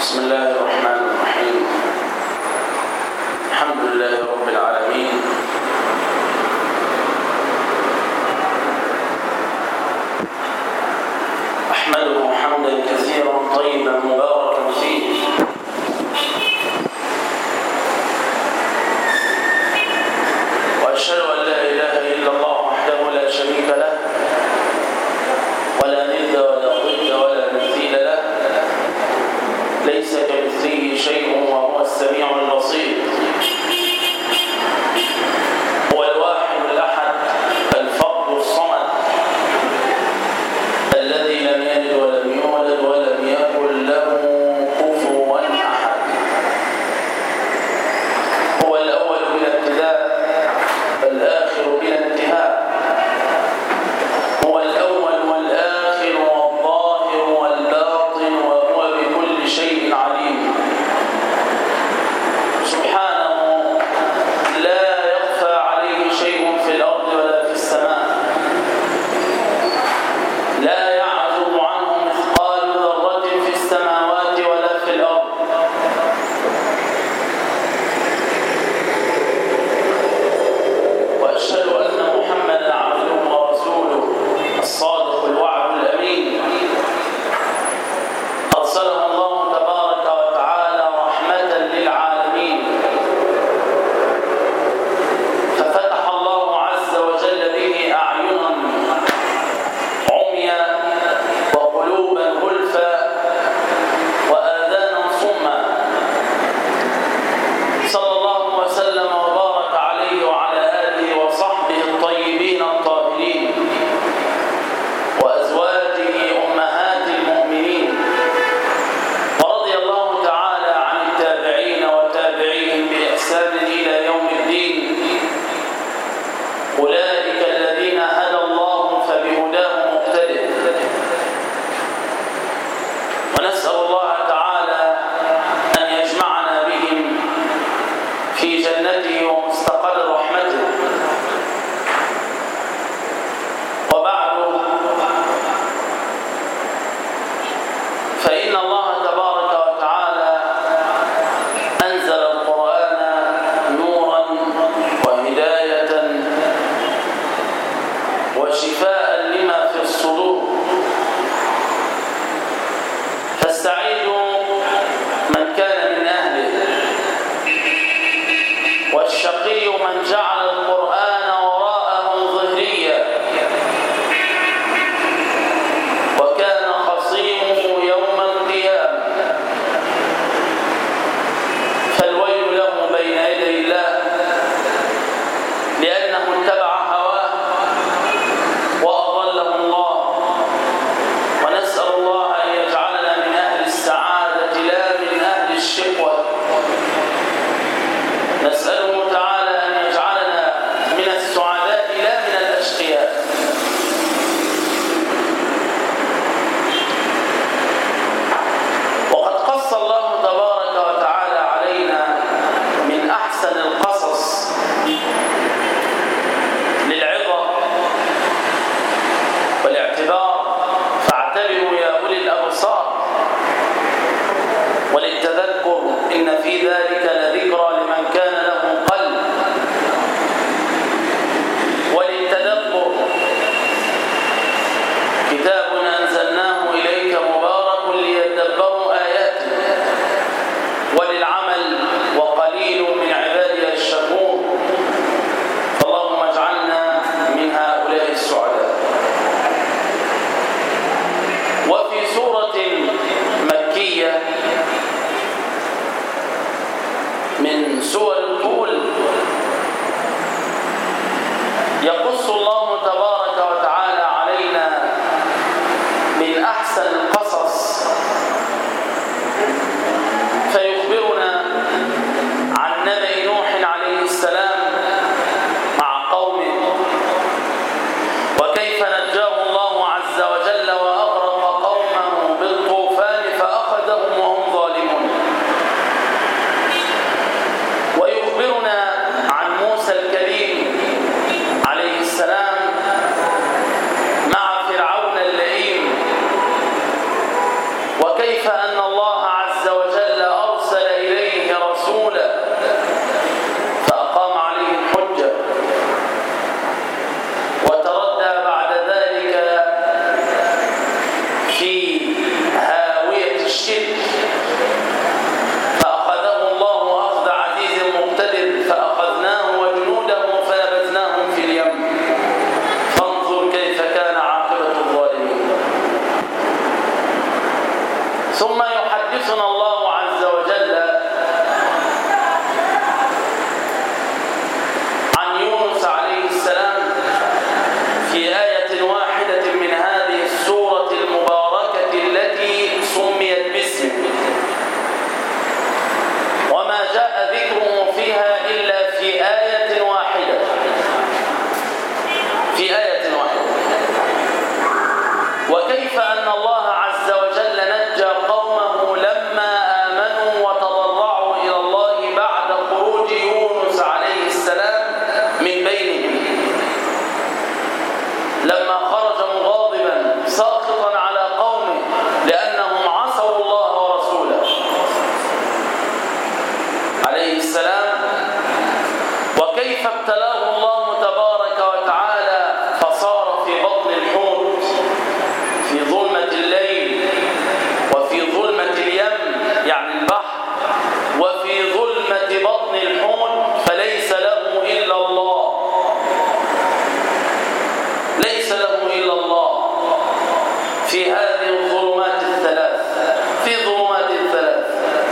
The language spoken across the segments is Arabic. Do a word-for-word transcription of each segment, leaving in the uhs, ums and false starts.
بسم الله الرحمن الرحيم. الحمد لله رب العالمين، أحمده حمدا كثيرا طيبا مباركا فيه، وأشهد أن لا إله إلا الله وحده لا شريك له، ولا ند ولا ضد ولا مثيل له، ليس كمثله شيء وهو السميع البصير. هو الواحد الأحد الفرد الصمد الذي لم يلد ولم يولد ولم يكن له كفوا أحد. هو الأول بلا ابتداء، الآخر بلا انتهاء، هو الأول والآخر والظاهر والباطن، وهو بكل شيء عليم. سبحانه لا يخفى عليه شيء في الأرض ولا في السماء، لا يعزب عنه مثقال ذرة في السماوات ولا في الأرض. وأشهد أن محمدا عبده ورسوله الصادق الوعد الأمين، أرسله الله تبارك وتعالى رحمة للعالمين، ففتح الله عز وجل به أعينا عميا وقلوبا غلفا وآذانا صما. صلى الله وسلم وبارك عليه وعلى آله وصحبه الطيبين الطاهرين وأزواجه أمهات المؤمنين، ورضي الله تعالى عن التابعين وتابعيهم بإحسان إلى يوم الدين. أولئك الذين هدى الله فبهداه مقتدئ، ونسأل الله تعالى أن يجمعنا بهم في جنته ومستقر رحمته. وبعد، فإن الله تبارك وتعالى أنزل القرآن نورا وهداية وشفاء لما في الصدور، فالسعيد من كان من أهله، والشقي من جعل القرآن وراءه ظهريا، وكان خصيمه يوم القيامة. فالويل له بين يدي الله، لأنه اتبع هواه وأضله الله. ونسأل الله أن يجعلنا من أهل السعادة لا من أهل الشقوة. نسأله تعالى أن يجعلنا من السعداء لا من الأشقياء. وقد قص الله تبارك وتعالى علينا من أحسن القصص للعظة والاعتبار، فاعتبروا يا أولي الأبصار، وللتذكر إن في ذلك لذكرى لمن كان له قلب. وللتدبر كتاب أنزلناه إليك مبارك ليدبروا آياته، وللعمل وقليل من عبادي الشكور. فاللهم اجعلنا من هؤلاء السعداء. وفي سورة مكية وكيف أن الله عز وجل نجى قومه لما آمنوا وتضرعوا إلى الله بعد خروج يونس عليه السلام من بينهم، لما خرج مغاضبا ساخطا على قومه لأنهم عصوا الله ورسوله عليه السلام. وكيف ابتلاه الله تبارك وتعالى فصار في بطن الحوت في ظلمة الليل وفي ظلمة اليم يعني البحر وفي ظلمة بطن الحوت، فليس له إلا الله، ليس له إلا الله في هذه الظلمات الثلاث، في ظلمات الثلاث.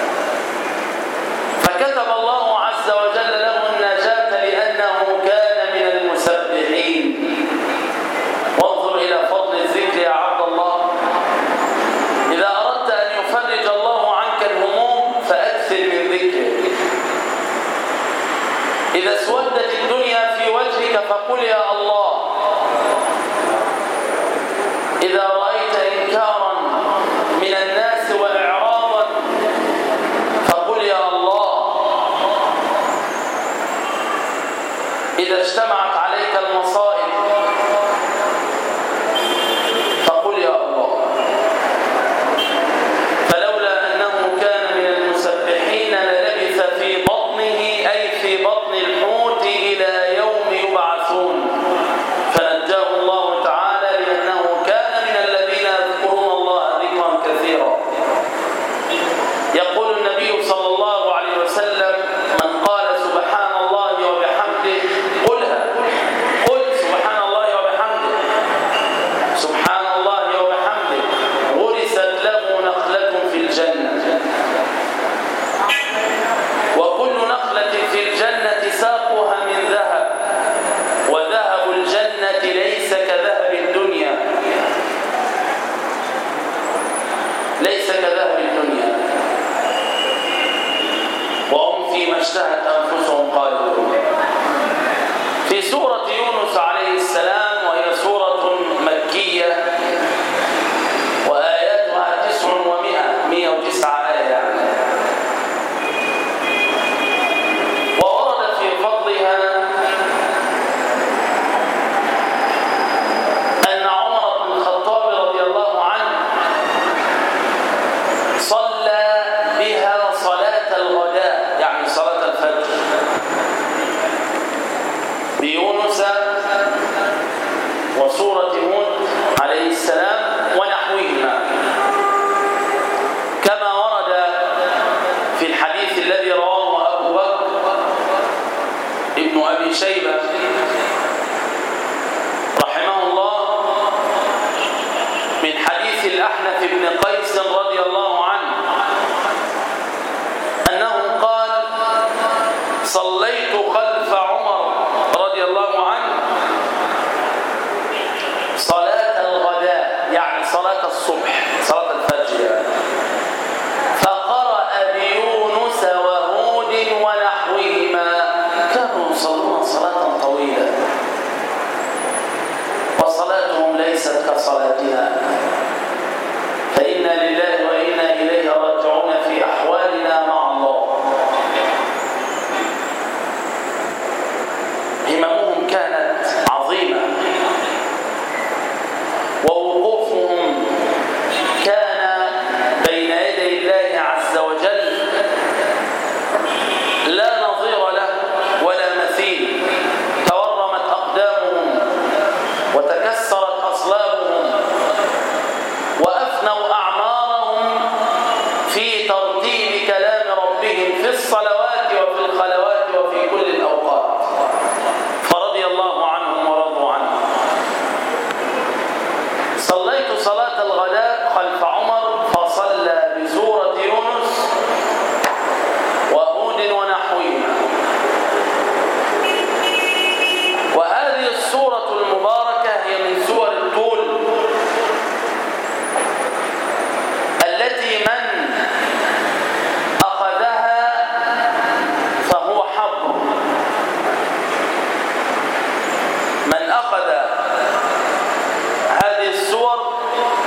فكتب الله عز وجل له النجاة لأنه كان من المسبحين. وانظر إلى فضل الذكر يا عبد الله. إذا أردت أن يفرج الله عنك الهموم فأكثر من ذكره. إذا اسودت الدنيا في وجهك فقل يا الله. إذا رأيت إنكارا من الناس وإعراضا فقل يا الله. إذا اجتمعت عليك المصائب فقل يا الله. فلولا أنه كان من المسبحين للبث في بطنه أي في بطن الحوت إلى يوم يبعثون، فنجاه الله تعالى لأنه كان من الذين يذكرون الله ذكرا كثيرا. يقول النبي صلى الله عليه وسلم: من قال سبحان الله وبحمده قلها، قل سبحان الله وبحمده، سبحان الله وبحمده، غرست له نخلة في الجنة، وكل نخلة في الجنة ساقها من ذهب، وذهب الجنة ليس كذهب الدنيا، ليس كذهب الدنيا، وهم فيما اشتهت أنفسهم خالدون. في سورة يونس عليه السلام، وهي سورة مكية وآياتها تسع ومئة مئة وتسعة آية يعني. وورد في فضلها أن عمر بن الخطاب رضي الله عنه صلى بها صلاة الغداء يعني صلاة الفجر بيونس وسورة هود عليه السلام ونحوهما، كما ورد في الحديث الذي رواه أبو بكر ابن أبي شيبة رحمه الله من حديث الأحنف بن قيس رضي الله عنه أنه قال: صليت خلف عمر رضي الله عنه صلاة الغداء يعني صلاة الصبح، صلاة الفجر يعني. فقرأ بيونس وهود ونحوهما، كانوا يصلون صلاة طويلة وصلاتهم ليست كصلاتنا، فإنا لله وإنا إليه راجعون في أحوالنا مع الله. هممهم كانت عظيمة، ووقوفهم كان بين يدي الله عز وجل لا نظير له ولا مثيل. تورمت أقدامهم وتكسرت أصلابهم وأفنوا أعمارهم في ترتيب كلام ربهم في الصلوات وفي الخلوات وفي كل الأوقات، فرضي الله عنهم ورضوا عنه. صليت صلاة الغداء خلف عمر فصلى بسورة يونس وهود ونحوهما. وهذه السورة المباركة هي من سور الطول التي من أخذها فهو حظ. من أخذ هذه السور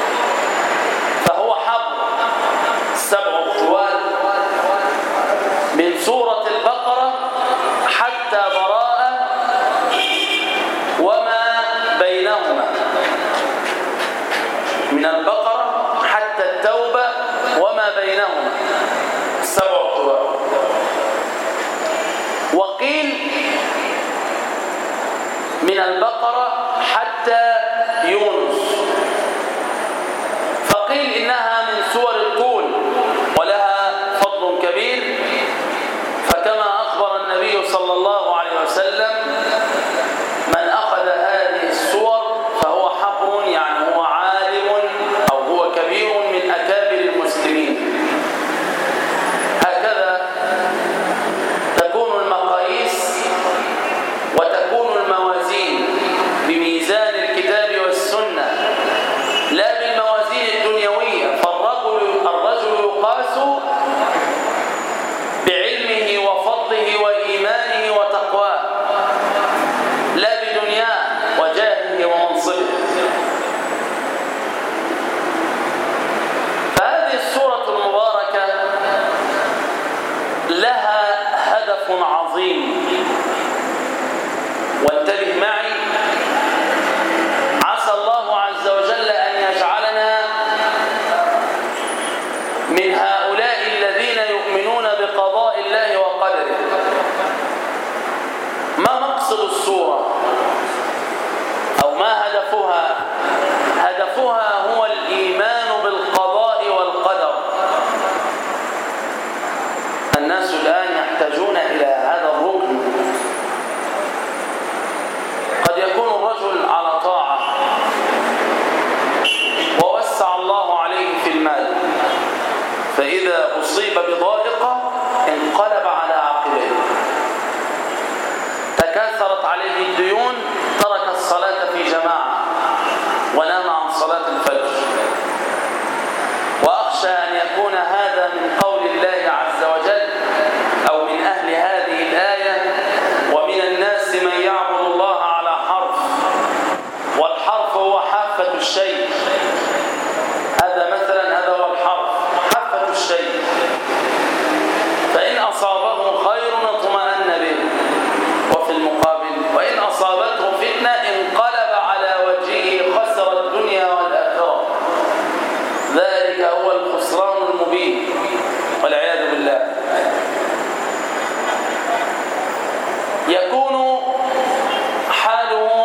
من البقرة حتى يونس، فقيل إنها من سور الطول ولها فضل كبير، فكما أخبر النبي صلى الله عليه وسلم: من أخذ هذه السور فهو حبر، يعني هو عالم أو هو كبير من أكابر المسلمين. هكذا تكون المقاييس وتكون الموازين بميزان الكتاب والسنة، لا بالموازين الدنيوية، فالرجل الرجل يقاس بعلمه وفضله وإيمانه وتقواه، لا بدنياه وجاهه ومنصبه. فهذه السورة المباركة لها هدف عظيم، وانتبه معي، عسى الله عز وجل أن يجعلنا من هؤلاء الذين يؤمنون بقضاء الله وقدره. ما مقصد السورة أو ما هدفها؟ هدفها هو الإيمان بالقضاء والقدر. الناس الآن يحتاجون إلى هذا الركن. قد يكون الرجل على طاعة ووسع الله عليه في المال، فإذا أصيب بضائقة انقلب على عقبيه، تكاثرت عليه الديون، ترك الصلاة في جماعة ونام عن صلاة الفجر. وأخشى أن يكون هذا من قول الله عز وجل أو من أهل هذه الآية: ومن الناس من يعبد الله على حرف، والحرف هو حافة الشيء. هذا مثلا هذا هو الحرف، حافة الشيء، فإن أصابه خير اطمأن به، وفي المقابل وإن أصابته فتنة انقلب على وجهه خسر الدنيا والآخرة. ذلك هو الخسران المبين والعياذ بالله. يكون حاله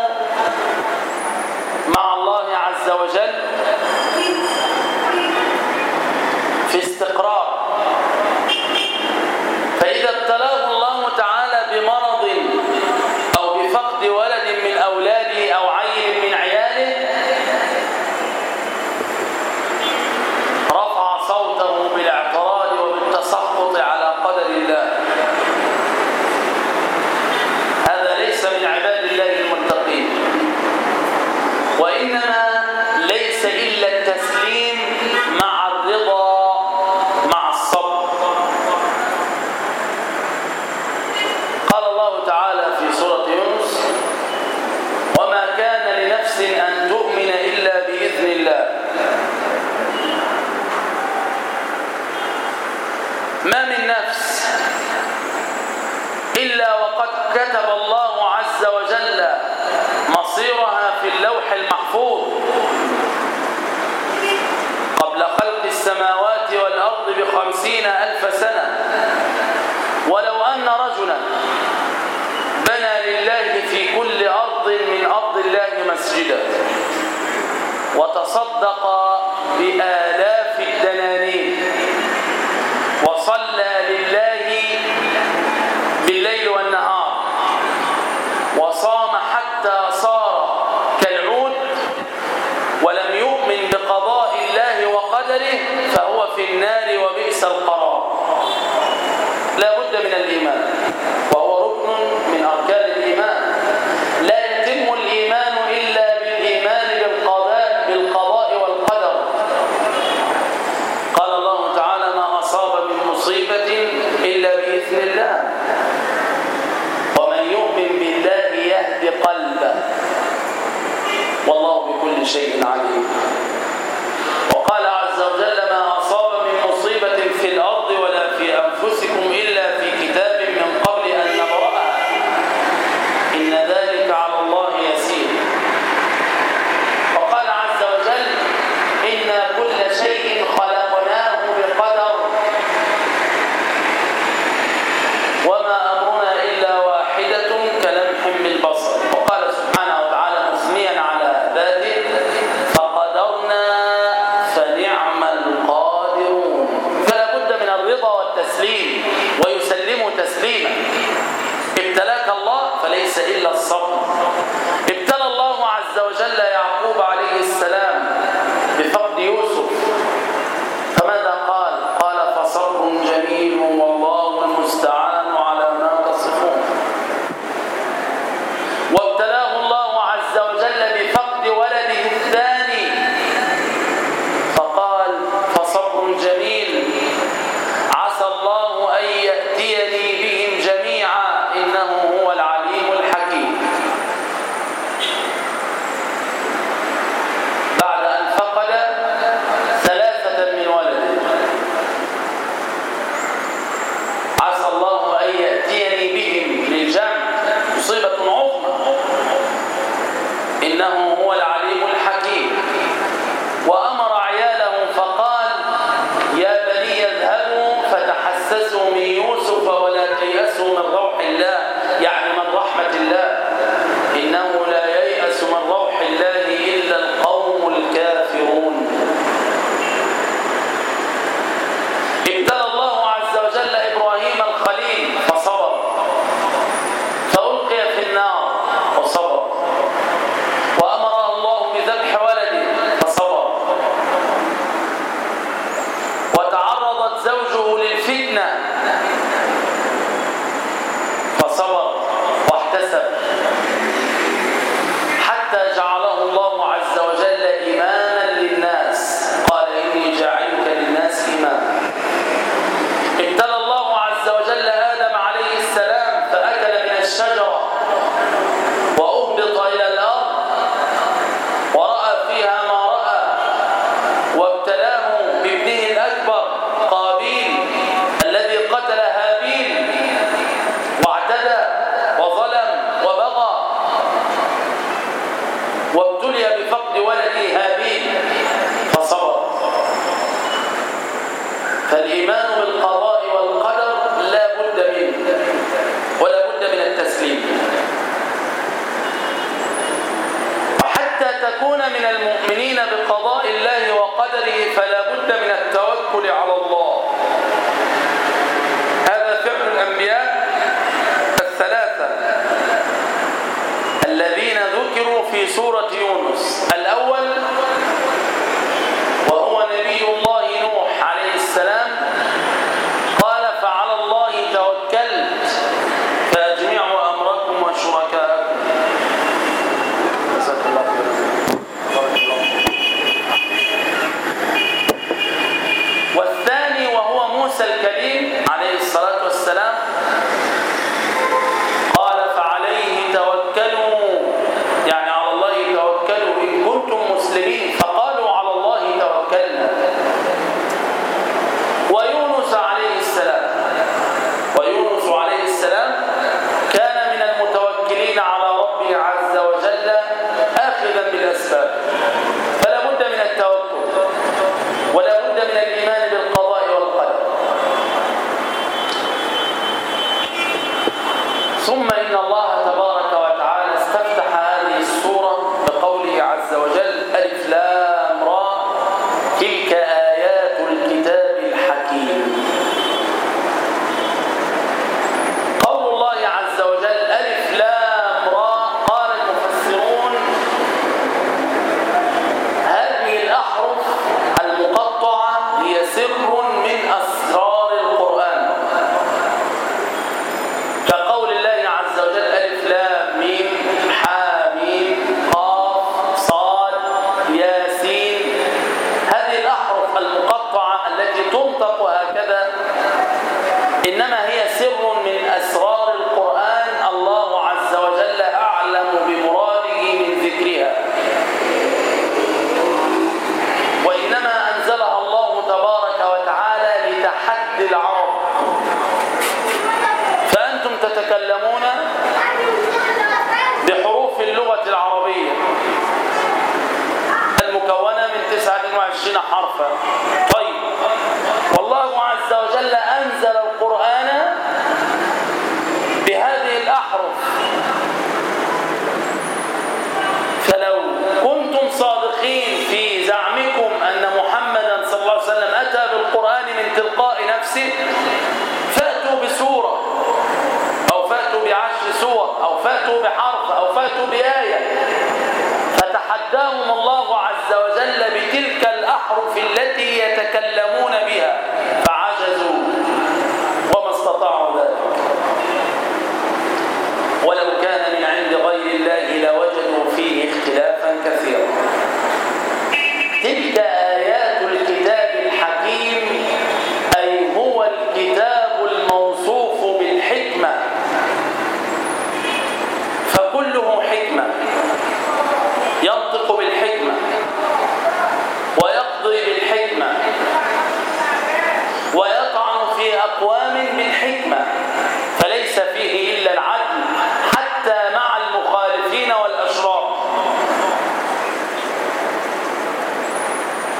مع الله عز وجل في استقرار، فإذا ابتلاه الله تعالى بمرض أو بفقد ولد من أولاده أو عيل من عياله، رفع صوته بالاعتراض وبالتسخط على قدر الله. هذا ليس من عباد الله المتقين، وإنما ليس إلا التسليم مع الرضا مع الصبر. قال الله تعالى في سورة يونس: وما كان لنفس أن تؤمن إلا بإذن الله. ما من نفس إلا وقد كتب الله عز وجل مصيرها في اللوح المحفوظ قبل خلق السماوات والأرض بخمسين ألف سنة. ولو أن رجلا بنى لله في كل أرض من أرض الله مسجدا وتصدق بآلاف الدنانير وصلى لله بالليل والنهار وصام حتى صار كالعود ولم يؤمن بقضاء الله وقدره، فهو في النار وبئس القرار. لا بد من الإيمان، وهو ركن من أركان الإيمان. لا يتم الإيمان إلا بالإيمان بالقضاء بالقضاء والقدر. قال الله تعالى: ما أصاب من مصيبة إلا بإذن الله، ومن يؤمن بالله يهد قلبه، والله بكل شيء عليم. وقال عز وجل: ما أصاب من مصيبة في الأرض ولا في أنفسكم إلا في كتاب من قبل أن نبرأها إن ذلك على الله يسير. وقال عز وجل: إنا كل شيء خلقناه بقدر وما أمرنا إلا واحدة كلمح بالبصر. وقال سبحانه من روح الله يعني من رحمة الله، إنه لا ييأس من روح الله إلا القوم الكافرون. ابتلى الله عز وجل إبراهيم الخليل فصبر، فألقي في النار وصبر، وأمره الله بذبح ولده فصبر، وتعرضت زوجه للفتنة فصبر واحتسب، حتى جعله الله عز وجل إماما للناس، قال إني جاعلك للناس إماما. ابتلى الله عز وجل آدم عليه السلام فأكل من الشجرة وأهبط إلى الأرض ورأى فيها ما رأى، وابتلاه بابنه الأكبر قابيل الذي قتل هابيل واعتدى وظلم وبغى، وابتلي بفقد ولده هابيل فصبر. فالإيمان بالقضاء والقدر لا بد منه ولا بد من التسليم. وحتى تكون من المؤمنين بقضاء الله وقدره فلا بد من التوكل على الله. هذا فعل الأنبياء الثلاثة الذين ذكروا في سورة يونس. الأول وهو نبي الله نوح عليه السلام، قال فعلى الله توكلت فأجمعوا أمركم وشركاءكم. جزاك الله خيرا. والثاني وهو موسى الكليم عليه الصلاة والسلام، قال فعليه توكلوا يعني على الله توكلوا إن كنتم مسلمين، فقالوا على الله توكلنا. ويونس عليه السلام ويونس عليه السلام كان من المتوكلين على ربه عز وجل آخذا بالأسباب. فلا بد من التوكل ولا بد من الإيمان بالقضاء والقدر. ثم إن الله تبارك وتعالى استفتح هذه السورة بقوله عز وجل ألف لام را تلك آيات الكتاب الحكيم. قول الله عز وجل ألف لام را، قال المفسرون هذه الأحرف المقطعة هي سر من أسرار القرآن، كقول الله عز وجل ألف لام ميم حاميم قاف صاد ياسين. هذه الأحرف المقطعة التي تنطق هكذا إنما هي سر من أسرار القرآن، الله عز وجل أعلم بمراده من ذكرها، وإنما أنزلها الله تبارك وتعالى لتحدي العرب. فأنتم تتكلمون بحروف اللغة العربية المكونة من تسعة وعشرين حرفا. طيب، والله عز وجل أنزل القرآن بهذه الأحرف، فلو كنتم صادقين في زعمكم أن محمدا صلى الله عليه وسلم أتى بالقرآن من تلقاء نفسه فأتوا بسورة أو فأتوا بعشر سور أو فأتوا بحرف أو فأتوا بآية. فتحداهم الله عز وجل بتلك الأحرف التي يتكلمون بها فعجزوا وما استطاعوا ذلك. ولو كان من عند غير الله لوجدوا فيه اختلافا كثيرا. تلك آيات الكتاب الحكيم أي هو الكتاب الموصوف بالحكمة، فكله حكمة، ينطق بالحكمة ويقضي بالحكمة ويطعن في أقوام بالحكمة، فليس فيه إلا العدل حتى مع المخالفين والأشرار.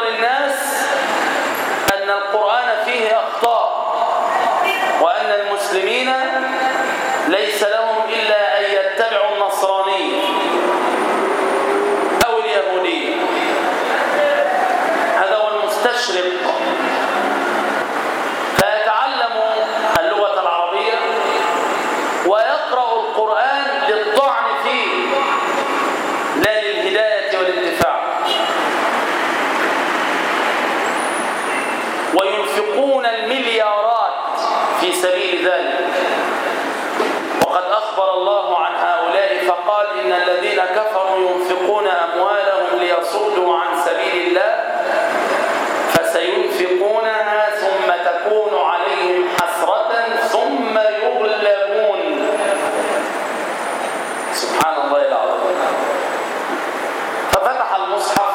للناس أن القرآن فيه أخطاء، وأن المسلمين ليس لهم إلا أن يتبعوا النصراني أو اليهودي. هذا هو المستشرق، فيتعلم اللغة العربية ويقرأ القرآن للطعن فيه لا للهداية والانتفاع. وينفقون المليارات في سبيل ذلك، وقد أخبر الله عن هؤلاء فقال إن الذين كفروا ينفقون أموالهم ليصدوا عن سبيل الله فسينفقونها ثم تكون عليهم حسرة ثم يغلبون. سبحان الله العظيم. ففتح المصحف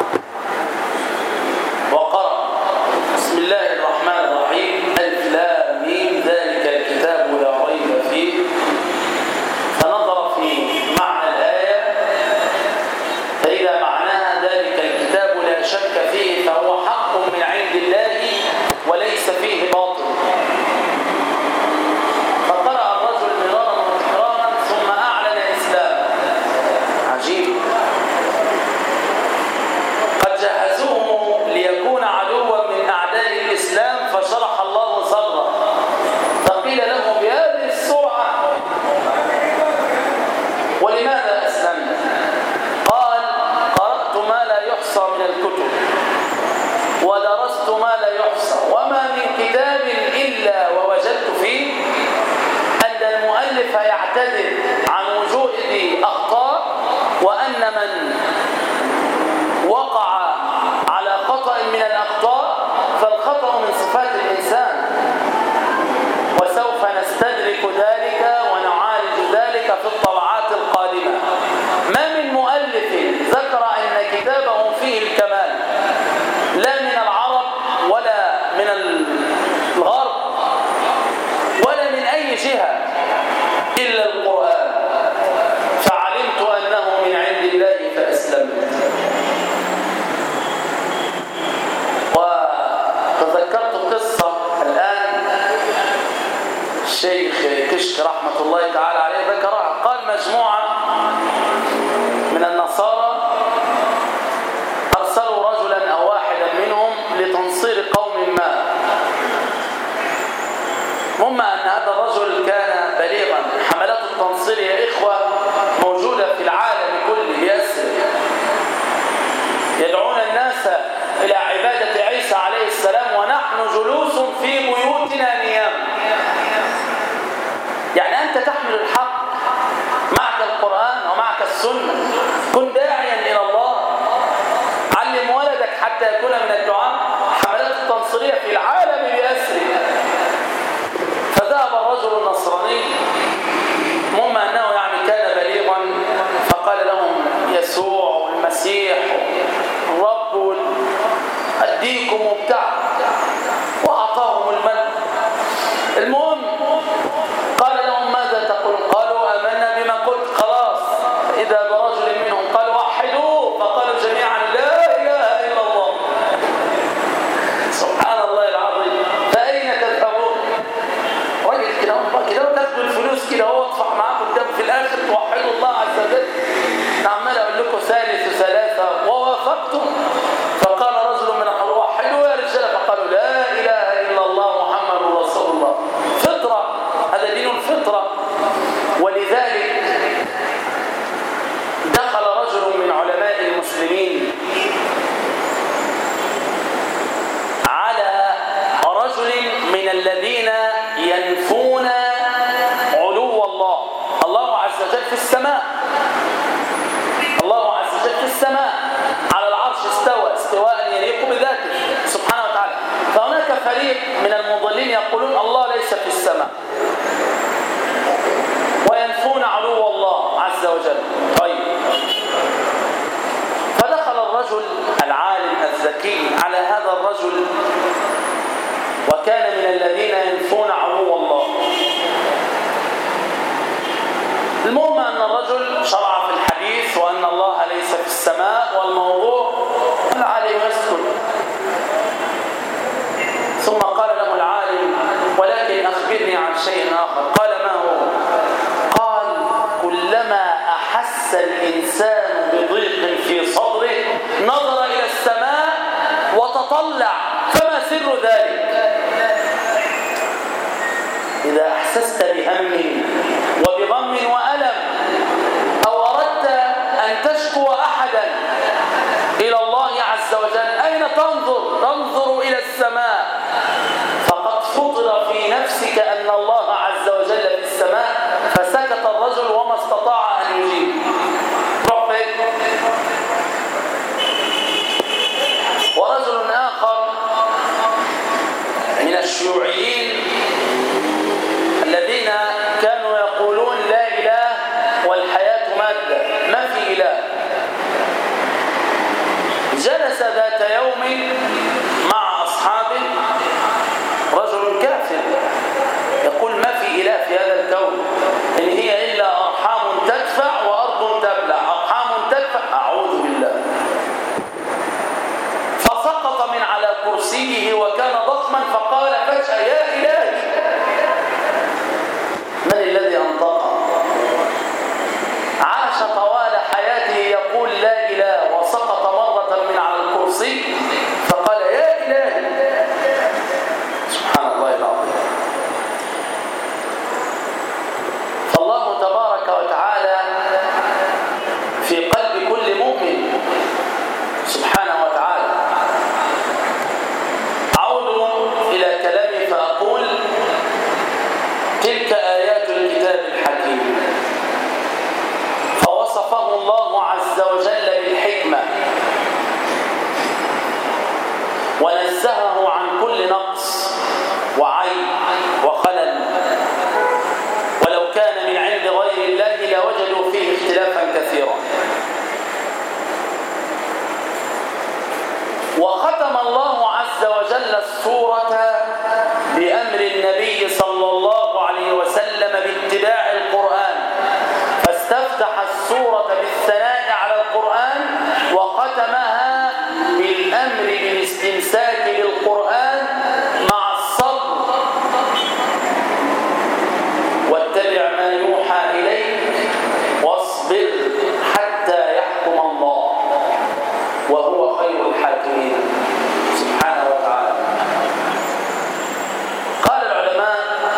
وقرأ بسم الله الرحمن الرحيم ألف لام ميم ذلك الكتاب لا ريب فيه، فنظر في معنى الآية فإذا معناها ذلك الكتاب لا شك فيه فهو حق من عند الله وليس فيه باطل. فقرأ الرجل مرارا وتكرارا ثم أعلن إسلامه. عجيب، قد جهزوه ليكون عدوا من أعداء الإسلام فشرح الله صدره فقيل له بهذه السرعة ولماذا أسلمت؟ قال قرأت ما لا يحصى من الكتب ودرست ما لا يحصى وما من كتاب إلا ووجدت فيه أن المؤلف يعتذر عن وجود أخطاء، وأن من وقع على خطأ من الأخطاء فالخطأ من صفات الإنسان، وسوف نستدرك ذلك ونعالج ذلك في الطبعات القادمة. ما من مؤلف ذكر أن كتابه فيه الكمال لا من العرب ولا من الغرب ولا من أي جهة إلا القرآن، فعلمت أنه من عند الله فأسلمت. وتذكرت قصة الآن الشيخ كشك رحمة الله تعالى عليه ذكرها. قال مجموعة من النصارى أرسلوا رجلا أو واحدا منهم لتنصير قوم ما. هم أن هذا الرجل كان بليغا. حملات التنصير يا إخوة موجودة في العالم كله يسر، يدعون الناس إلى عبادة عيسى عليه السلام ونحن جلوس في بيوتنا نيام. يعني أنت تحمل الحق، معك القرآن ومعك السنة، كن داعيا إلى الله، علم ولدك حتى يكون من الدعاء. حملات التنصيرية في العالم بأسره. فذهب الرجل النصراني مما أنه يعني كان بليغا فقال لهم يسوع والمسيح الرب أديكم وبتاع، وأعطاهم المن. المهم قال لهم ماذا تقول؟ قالوا آمنا بما قلت. خلاص إذا برجل منهم قال وحدوه، فقالوا جميعا لا إله إلا الله. سبحان الله العظيم. فأين تذهبون؟ راجل كده كده تاخدوا الفلوس كده هو ادفع معاكم قدام في الآخر توحدوا الله عز وجل. أنا عمال أقول لكم ثالث وثلاثة ووافقتم. فقال رجل من الحضور وحدوا يا رجال، فقالوا لا إله إلا الله محمد رسول الله. فطرة، هذا دين الفطرة. ولذلك دخل رجل من علماء المسلمين على رجل من الذين ينفون علو الله. الله عز وجل في السماء، الله عز وجل في السماء على العرش استوى استواء يليق بذاته سبحانه وتعالى. فهناك فريق من المضلين يقولون الله ليس في السماء وينفون علو الله عز وجل. طيب، فدخل الرجل العالم الذكي على هذا الرجل وكان من الذين ينفون علو الله. المهم أن الرجل شرع في الحديث وأن الله ليس في السماء، والموضوع العالم يسكت. شيء آخر. قال ما هو؟ قال كلما أحس الإنسان بضيق في صدره نظر إلى السماء وتطلع. فما سر ذلك؟ إذا أحسست بهم وبغم وألم أو أردت أن تشكو أحدا إلى الله عز وجل، أين تنظر؟ تنظر إلى السماء، فقد فطر في نفسك أن الله عز وجل في السماء، فسكت الرجل وما استطاع أن يجيب. روح فين؟ ورجل آخر من الشيوعيين الذين كانوا يقولون لا إله والحياة مادة، ما في إله، جلس ذات يوم مع أصحابه رجل كافر يقول ما في إله في هذا الكون، إن هي إلا أرحام تدفع وأرض تبلع. أرحام تدفع، أعوذ بالله. فسقط من على كرسيه وكان ضخما، فقال فجأة يا إلهي. من الذي أنطقه؟ عاش طوال حياته يقول لا إله، وسقط مرة من على الكرسي فقال يا إلهي. سبحان الله العظيم. فالله تبارك وتعالى في قلب كل مؤمن سبحانه وتعالى. أعود إلى كلامي فأقول تلك آيات الكتاب الحكيم، فوصفه الله عز وجل بالحكمة ونزهه عن كل نقص وعيب وخلل، ولو كان من عند غير الله لوجدوا فيه اختلافا كثيرا. وختم الله عز وجل السورة بأمر النبي صلى الله عليه وسلم باتباع القرآن، فاستفتح السورة بالثناء على القرآن وختمها بالأمر بالاستمساك بالقرآن مع الصبر. واتبع ما يوحى إليك واصبر حتى يحكم الله وهو خير الحاكمين سبحانه وتعالى. قال العلماء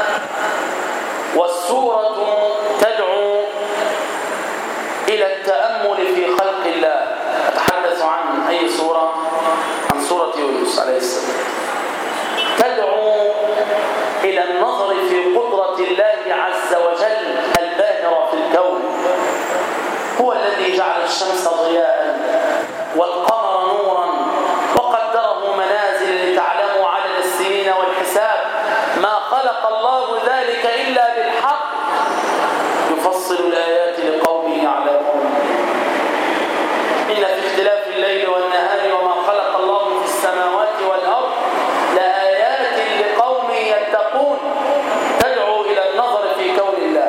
والسورة تدعو إلى التأمل في خلق الله. أتحدث عن أي سورة؟ عن سورة يونس عليه السلام. تدعو إلى النظر في قدرة الله عز وجل الباهرة في الكون. هو الذي جعل الشمس ضياء والقمر نورا وقدره منازل لتعلموا عدد السنين والحساب. ما خلق الله ذلك إلا بالحق، يفصل الآيات لقوم يعلمون. إن في اختلاف الليل والنهار وما خلق الله في السماوات والأرض لآيات لقوم يتقون. تدعو إلى النظر في كون الله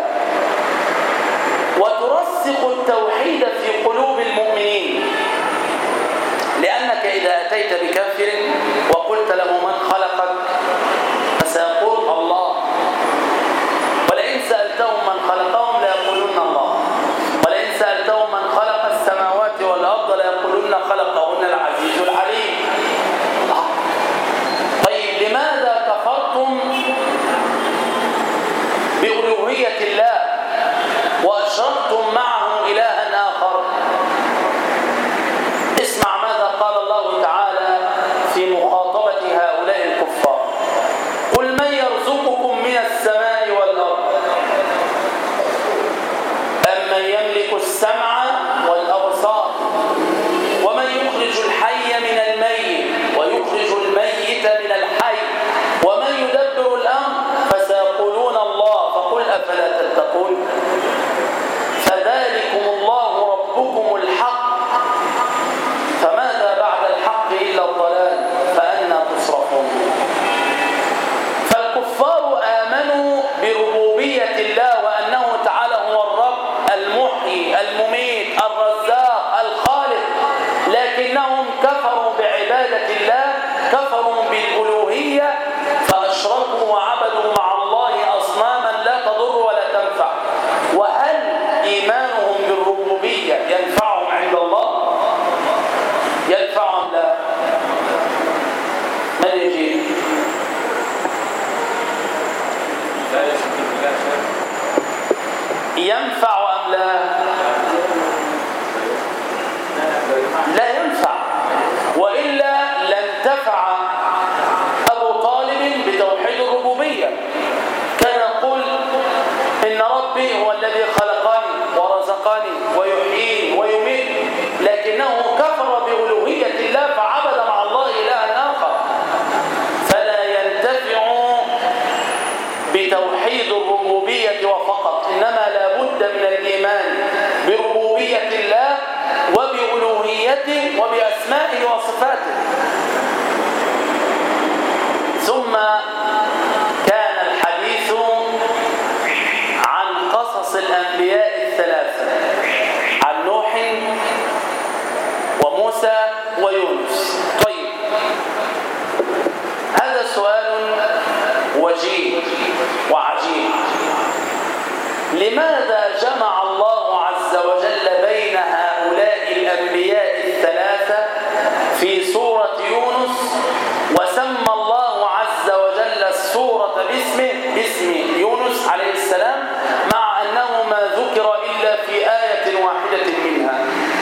وترسخ التوحيد في قلوب المؤمنين، لأنك إذا أتيت بكافر وقلت له من خلقك فسيقول الله، ولئن سألتهم من خلقهم ليقولون الله، ولئن سألتهم من خلق السماوات والأرض ليقولون خلقهن العزيز العليم. طيب لماذا كفرتم بألوهية الله وأشركتم معه إلها آخر؟ اسمع ماذا قال الله تعالى في مخاطبة هؤلاء انتفع أبو طالب بتوحيد الربوبية، كان يقول إن ربي هو الذي خلقني ورزقني ويحييني ويميت، لكنه كفر بألوهية الله فعبد مع الله إلها آخر، فلا ينتفع بتوحيد الربوبية وفقط، إنما لا بد من الإيمان بربوبية الله وبألوهيته وبأسمائه وصفاته. ثم كان الحديث عن قصص الأنبياء الثلاثة، عن نوح وموسى ويونس. طيب، هذا سؤال وجيه وعجيب، لماذا جمع الله عز وجل بين هؤلاء الأنبياء الثلاثة في سورة يونس، وسمى الله عز وجل السورة باسمه باسم يونس عليه السلام، مع أنه ما ذكر إلا في آية واحدة منها؟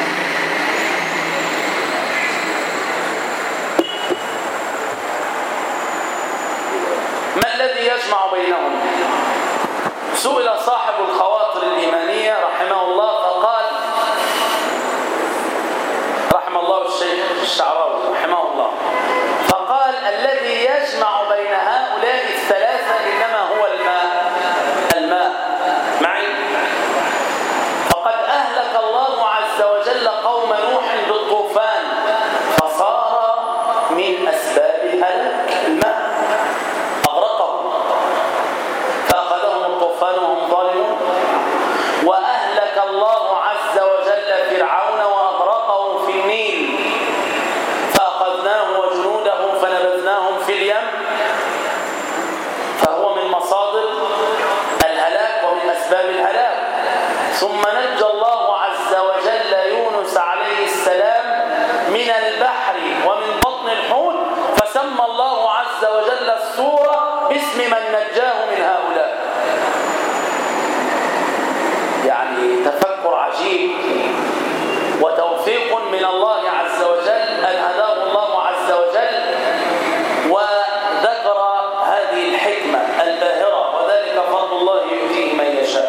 ما الذي يجمع بينهم؟ سئل صاحب الخواطر الإيمانية رحمه الله فقال، رحم الله الشيخ الشعراوي رحمه الله، فقال الذي يجمع بين هؤلاء الثلاثة إنما هو الماء. الماء معي. فقد أهلك الله عز وجل قوم نوح بالطوفان فصار من أسباب الهلاك الماء، أغرقهم فأخذهم الطوفان وهم ظالمون. وأهلك الله عز وجل فرعون وأغرقه في النيل فأخذناه وجنوده فنبذناهم في اليم، فهو من مصادر الهلاك ومن أسباب الهلاك. ثم نجى الله عز وجل يونس عليه السلام من البحر ومن بطن الحوت، فسمى الله عز وجل السورة باسم من نجاه من هؤلاء. يعني تفكر عجيب وتوفيق من الله عز وجل أن هداه الله عز وجل وذكر هذه الحكمة الباهرة، وذلك فضل الله يؤتيه من يشاء.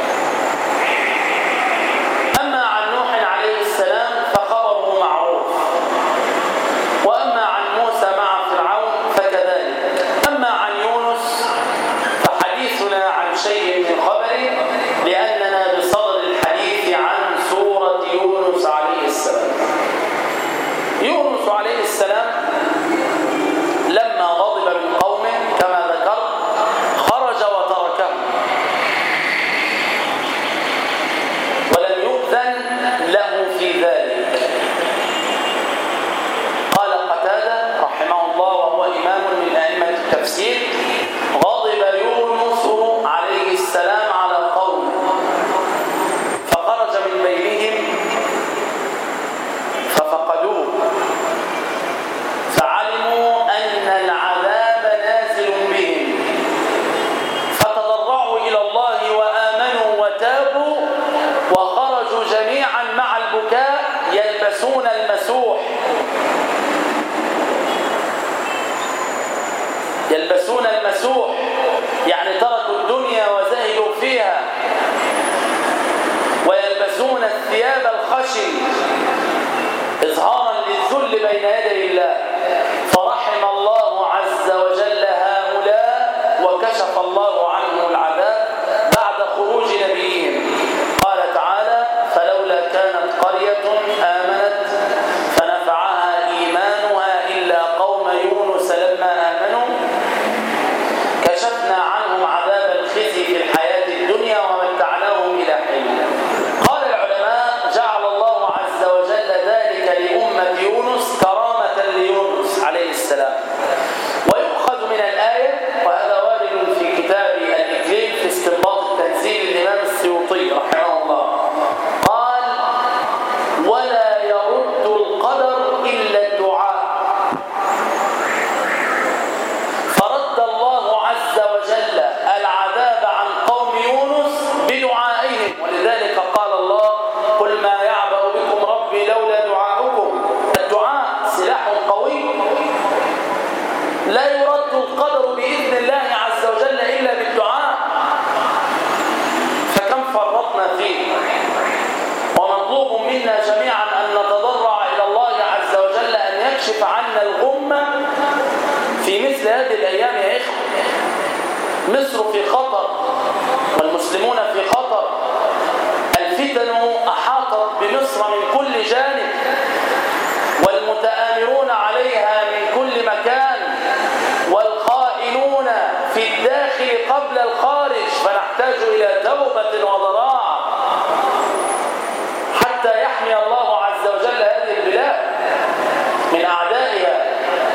أما عن نوح عليه السلام فخبره معروف، وأما عن موسى مع فرعون فكذلك. أما عن يونس فحديثنا عن شيء من خبره، لأننا بصدد الحديث عن سورة يونس عليه السلام. يونس عليه السلام لما غضب من قومه كما ذكرت خرج وتركهم، ولم يؤذن له في ذلك. قال قتادة رحمه الله وهو إمام من أئمة التفسير: غضب يونس عليه السلام على قومه فخرج من بينهم ففقدوه، فعلموا أن العذاب نازل بهم، فتضرعوا إلى الله وآمنوا وتابوا، وخرجوا جميعا مع البكاء يلبسون المسوح، يلبسون المسوح يعني تركوا الدنيا وزهدوا فيها، ويلبسون الثياب الخشن إظهارا للذل بين يدي الله. فرحم الله عز وجل هؤلاء وكشف الله عنهم العذاب بعد خروج نبيهم. قال تعالى: فلولا كانت قرية آمنت فنفعها إيمانها إلا قوم يونس لما آمنوا كشفنا عنهم عذاب الخزي في الحياة الدنيا ومتعناهم إلى حين. قال العلماء: جعل الله عز وجل ذلك لأمة يونس كرامة ليونس عليه السلام. ويؤخذ من الآية، وهذا وارد في كتاب الإكليل في استنباط التنزيل الإمام السيوطي رحمه الله، قال: ولا يرد القدر إلا الدعاء. فرد الله عز وجل العذاب عن قوم يونس بدعائهم، ولذلك قال الله: قل ما يعبأ بكم ربي لولا دعاؤكم. الدعاء سلاح قوي مصر في خطر والمسلمون في خطر. الفتن أحاطت بمصر من كل جانب والمتآمرون عليها من كل مكان والخائنون في الداخل قبل الخارج، فنحتاج إلى توبة وضراعة حتى يحمي الله عز وجل هذه البلاد من أعدائها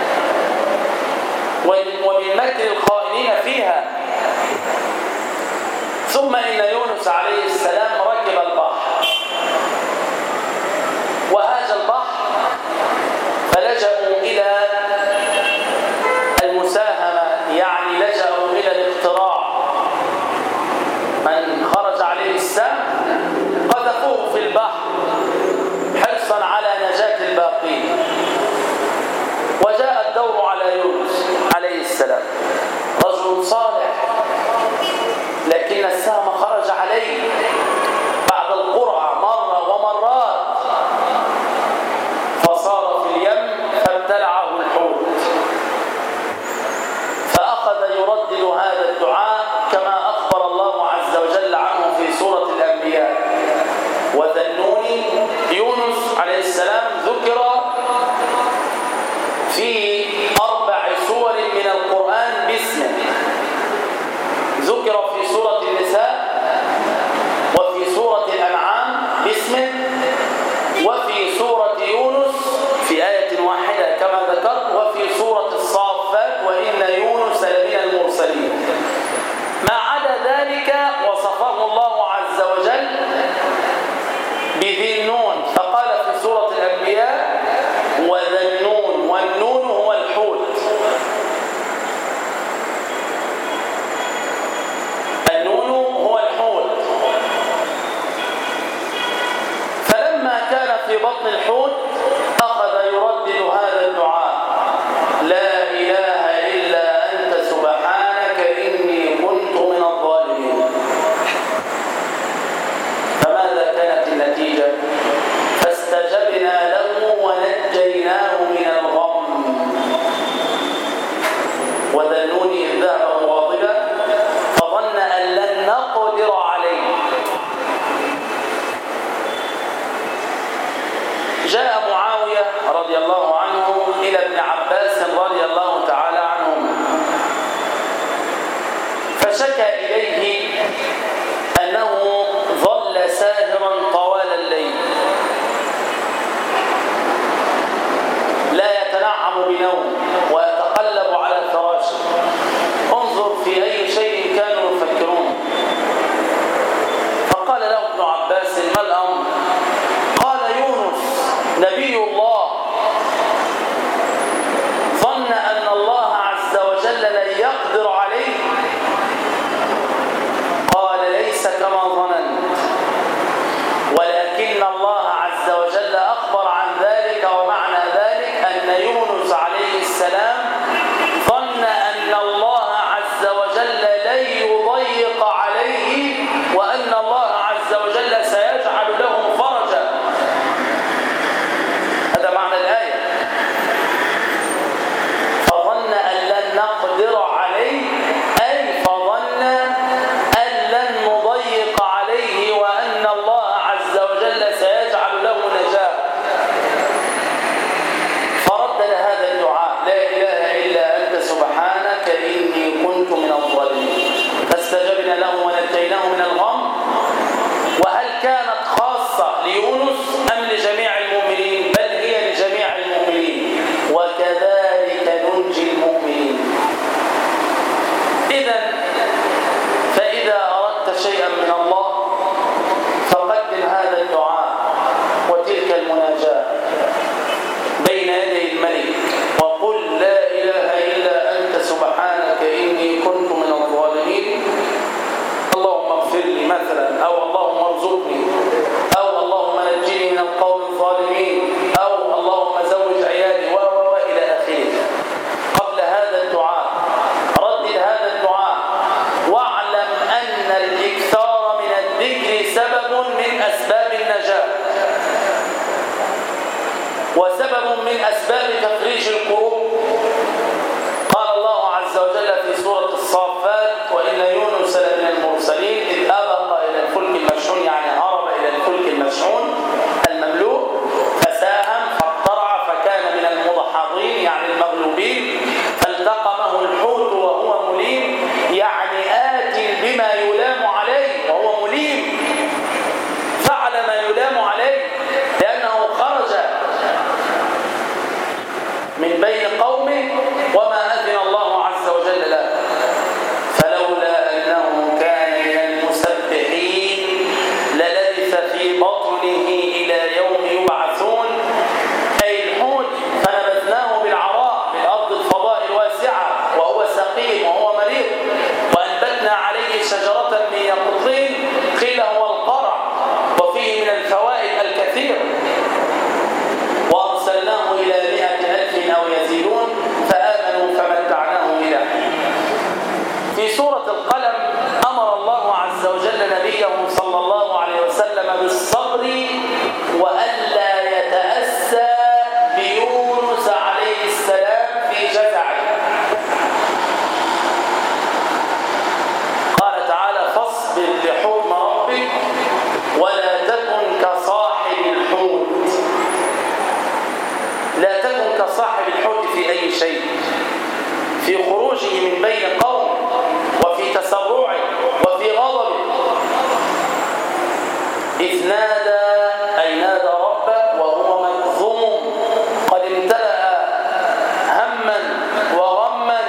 ومن مكر الخائنين فيها. ثم إن يونس عليه السلام ركب البحر وهاج البحر، فلجأوا إلى المساهمة، يعني لجأوا إلى الاقتراع. من خرج عليه السهم قذفوه في البحر حرصا على نجاة الباقين. وجاء الدور على يونس عليه السلام، رجل صالح، لكن السهم خرج عليه بعد القرعة مرة ومرات، فصار في اليم فابتلعه الحوت. فأخذ يردد هذا الدعاء كما أخبر الله عز وجل عنه في سورة الأنبياء. وذا النون، يونس عليه السلام ذكر في أربع سور من القرآن باسمه. ذكر في سورة النساء وفي سورة الأنعام باسمه وفي سورة يونس في آية واحدة كما ذكرت، وفي سورة الصافات وإن يونس لمن المرسلين. ما عدا ذلك وصفه الله عز وجل بذي النون، فقال في سورة الأنبياء وذا النون، والنون هو الحوت. النون هو الحوت. فلما كان في بطن الحوت أخذ يردد هذا الدعاء: لا إله إلا أنت سبحانك إني كنت من الظالمين. فماذا كانت النتيجة؟ فاستجبنا له ونجيناه من الغم. وذا النون إذ ذهب مغاضبا فظن أن لن نقدر عليه. جاء معاوية رضي الله عنه إلى ابن عباس رضي الله تعالى عنهما، فشكى إليه أنه ظل ساهرا طوال الليل لا يتنعم بنوم ويتقلب على فراشه. انظر في أي شيء كانوا يفكرون. فقال له ابن عباس: ما الأمر؟ قال: يونس نبي الله ظن أن الله عز وجل لن يقدر عليه. قال: ليس كما ظننت، ولكن الله عز وجل أخبر عن ذلك. ومعنى ذلك أن يونس عليه السلام ظن أن الله عز وجل لن يضيق عليه وأن الله عز وجل سيجعل له فرجا. هذا معنى الآية. فظن أن لن نقدر عليه، أي فظن أن لن نضيق عليه وأن الله عز وجل سيجعل له نجاة. فردد هذا الدعاء: لا إله إلا أنت سبحانك إني كنت من الظالمين. فاستجبنا له ونجيناه من الغم. وهل كانت خاصة ليونس أم لجميع المؤمنين؟ بل هي لجميع المؤمنين. وكذلك ننجي المؤمنين. إذن فإذا أردت شيئا من الله فقدم هذا الدعاء وتلك المناجاة بين يدي الملك وقل: لا إله إلا أنت سبحانك إني كنت من الظالمين. اللهم اغفر لي مثلا، أو اللهم ارزقني، أو اللهم نجني من القوم الظالمين، أو اللهم زوج عيالي وإلى آخره. قبل هذا الدعاء ردد هذا الدعاء واعلم أن الإكثار من الذكر سبب من أسباب النجاة وسبب من أسباب تفريج الكروب. قال الله عز وجل في سورة الصافات: وإن صاحب الحوت في أي شيء؟ في خروجه من بين قوم، وفي تسرعه، وفي غضبه. إذ نادى أي نادى ربه وهو مكظوم قد امتلأ هما وغما،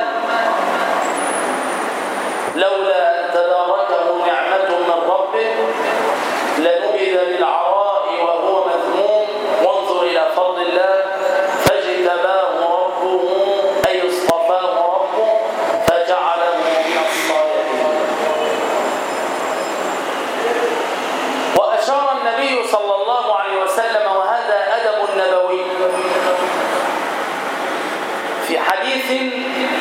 لولا أن تداركه نعمة من ربه لنبذ بالعراء وهو مذموم. وانظر إلى فضل الله، فاجتباه ربه أي اصطفاه ربه فجعله من الصالحين. وأشار النبي صلى الله عليه وسلم، وهذا أدب نبوي، في حديث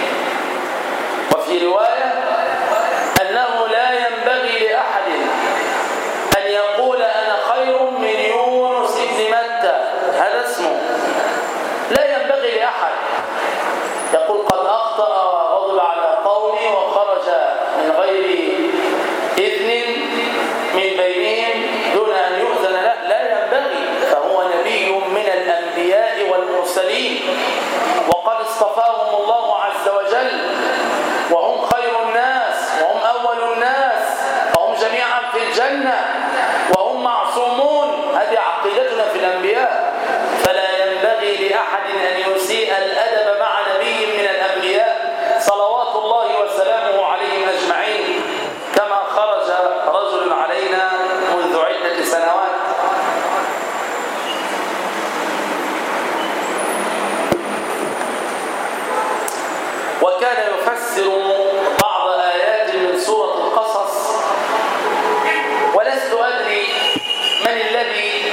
وفي رواية أنه لا ينبغي لأحد أن يقول أنا خير من يونس بن متى، هذا اسمه. لا ينبغي لأحد يقول قد أخطأ وغضب على قومي وخرج من غير إذن من بينهم دون أن يؤذن له، لا ينبغي، فهو نبي من الأنبياء والمرسلين، وقد اصطفاهم الله عز وجل، وهم خير الناس وهم أول الناس وهم جميعا في الجنة وهم معصومون. هذه عقيدتنا في الأنبياء، فلا ينبغي لأحد أن يسيء الأدب مع نبي من الأنبياء صلوات الله وسلامه عليهم أجمعين، كما خرج رجل علينا منذ عدة سنوات وكان يفسر بعض آيات من سورة القصص، ولست أدري من الذي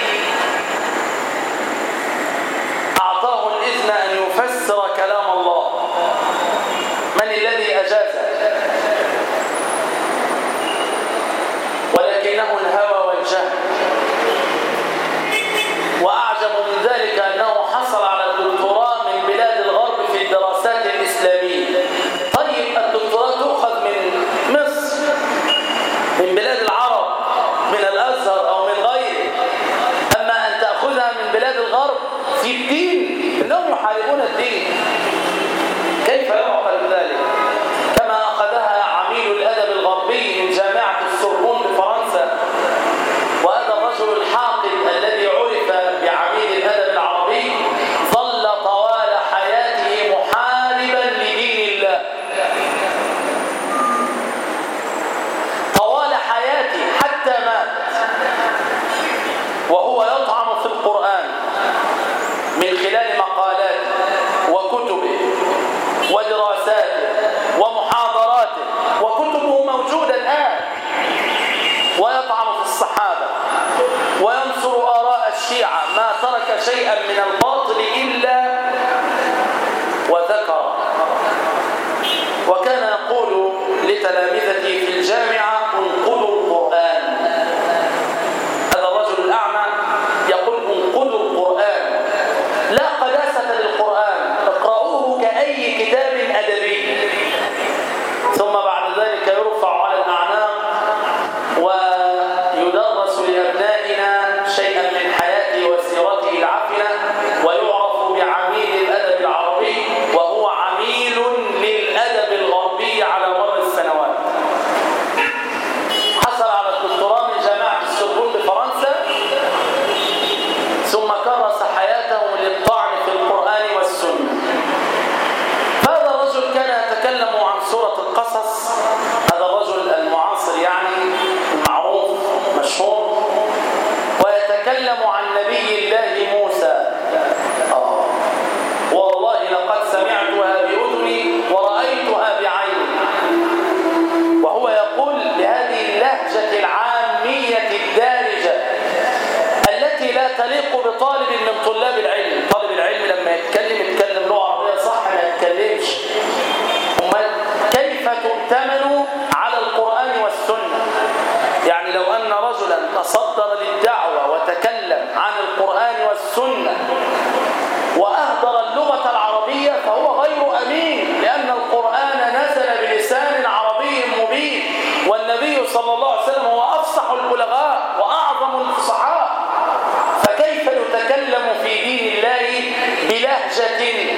أعطاه الإذن أن يفسر كلام الله، من الذي أجازه، ولكنه الهوى والجهل. وأعجب من ذلك أنه حصل على الدكتوراه من بلاد الغرب في الدراسات الإسلامية. طيب الدكتوراه تؤخذ من مصر، من بلاد العرب، من الأزهر أو من غيره، أما أن تأخذها من بلاد الغرب في الدين، إنهم يحاربون الدين، كيف يعقل ذلك؟ كما أخذها عميل الأدب الغربي من جامعة السوربون بفرنسا، وهذا الرجل الحاقد الذي عرف بعميل الأدب العربي ظل طوال حياته محاربا لدين الله، طوال حياته حتى مات وهو يطعن في القرآن من خلال مقالاته وكتبه ودراساته ومحاضراته، وكتبه موجودة الآن، ويطعن في الصحابة وينصر آراء الشيعة، ما ترك شيئا من الباطل إلا وذكر. وكان يقول لتلامذته في الجامعة انقضوا القرآن، هذا الرجل الأعمى يقول انقضوا القرآن، لا قداسة للقرآن، اقرأوه كأي كتاب أدبي، ثم بعد ذلك يرفع على الأعناق ويدرس لأبنائنا شيئا من حياته وسيرته العفنة، ويعرف بعميل الأدب العربي، وهو عميل للأدب الغربي على مر السنوات. حصل على الدكتوراه من جامعة السوربون بفرنسا، ثم كرس حياته للطعن في القرآن والسنة. هذا الرجل كان يتكلم عن سورة القصص، هذا الرجل المعاصر يعني معروف مشهور، ويتكلم عن نبي الله موسى. آه. والله لقد سمعتها بأذني ورأيتها بعيني، وهو يقول بهذه اللهجة العامية الدارجة التي لا تليق بطالب من طلاب العلم. طالب العلم لما يتكلم يتكلم لغة عربية صح، ما يتكلمش. أمال كيف تؤتمن على القرآن والسنة؟ يعني لو أن رجلا تصدر للدعوة وتكلم عن القرآن والسنة وأهدر اللغة العربية فهو غير أمين، لأن القرآن نزل بلسان عربي مبين، والنبي صلى الله عليه وسلم هو أفصح البلغاء وأعظم الفصحاء، فكيف يتكلم في دين الله بلهجة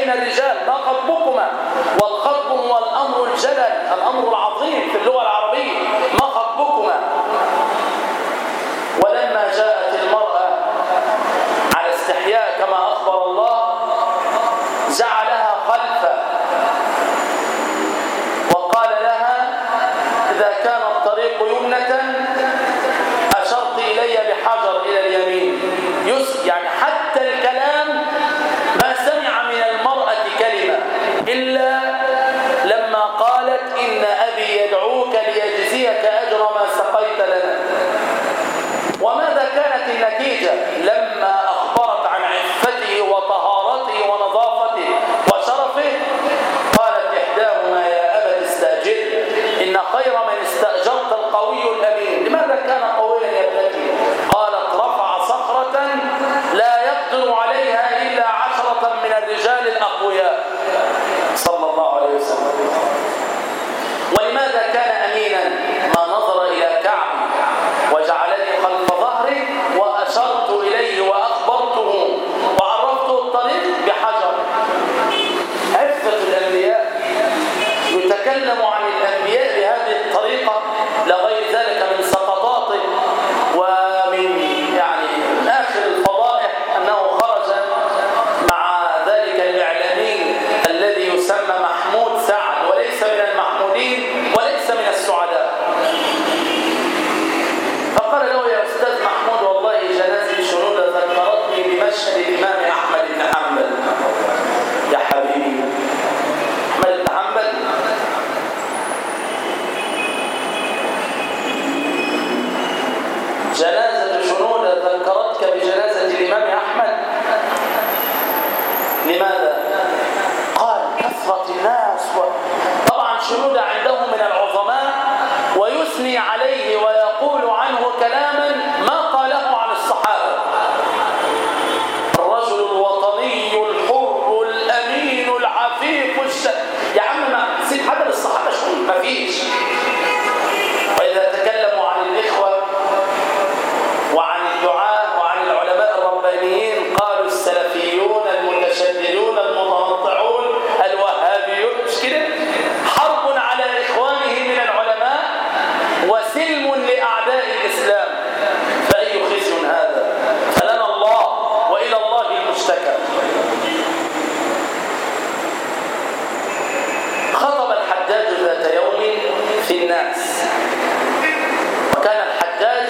بين الرجال ما خطبكما؟ والخطب هو الأمر الجلل، الأمر العظيم في اللغة العربية. ما خطبكما؟ ولما جاءت المرأة على استحياء كما أخبر الله جعلها خلفه وقال لها إذا كان الطريق يمنة أشرت إلي بحجر إلى اليمين. يعني حتى الكلام ما سمع من المرأة كلمة إلا لما قالت إن أبي يدعوك ليجزيك أجر ما سقيت لنا. وماذا كانت النتيجة لما أخبرت عن عفته وطهارته ونظافته وشرفه؟ قالت إحداهما يا أبت استأجر إن خير من استأجرت القوي الأمين. لماذا كان قويا يا ابنتي؟ قالت رفع صخرة لا يقدر عليها إلا عشرة من الرجال الأقوياء صلى الله عليه وسلم. ولماذا كان أمينا؟ ما نظر إلى كعبي وجعلني خلف ظهري وأشرت إليه وأخبرته وعرفته الطريق بحجر. عفة الأنبياء يتكلم عن الأنبياء بهذه الطريقة، لا غير ذلك من سقطاته ومن يعني آخر الفضائح أنه خرج مع ذلك الإعلامي الذي يسمى محمود سعد وليس من المحمودين وليس من السعداء. فقال له يا أستاذ محمود والله جنازة شنودة ذكرتني بمشهد الإمام أحمد بن حنبل. يا حبيبي أحمد بن حنبل جنازة شنودة ذكرتك بجنازة الإمام أحمد. لماذا؟ قال كثرة الناس و... طبعا شنودة عنده من العظماء ويثني عليه ويقول عنه كلاما ما قاله عن الصحابة. الرجل الوطني الحر الأمين العفيف الش... يا عم ما سيب حدا للصحابة شوي ما فيش. وإذا تكلموا عن الإخوة وعن الدعاة وعن العلماء الربانيين قالوا السلفيون المتشددون المتنطعون الوهابيون. مش كده؟ حرب على إخوانه من العلماء وسلم لأعداء الإسلام. فأي خزي هذا؟ فلنا الله وإلى الله المشتكى. خطب الحجاج ذات يوم في الناس، وكان الحجاج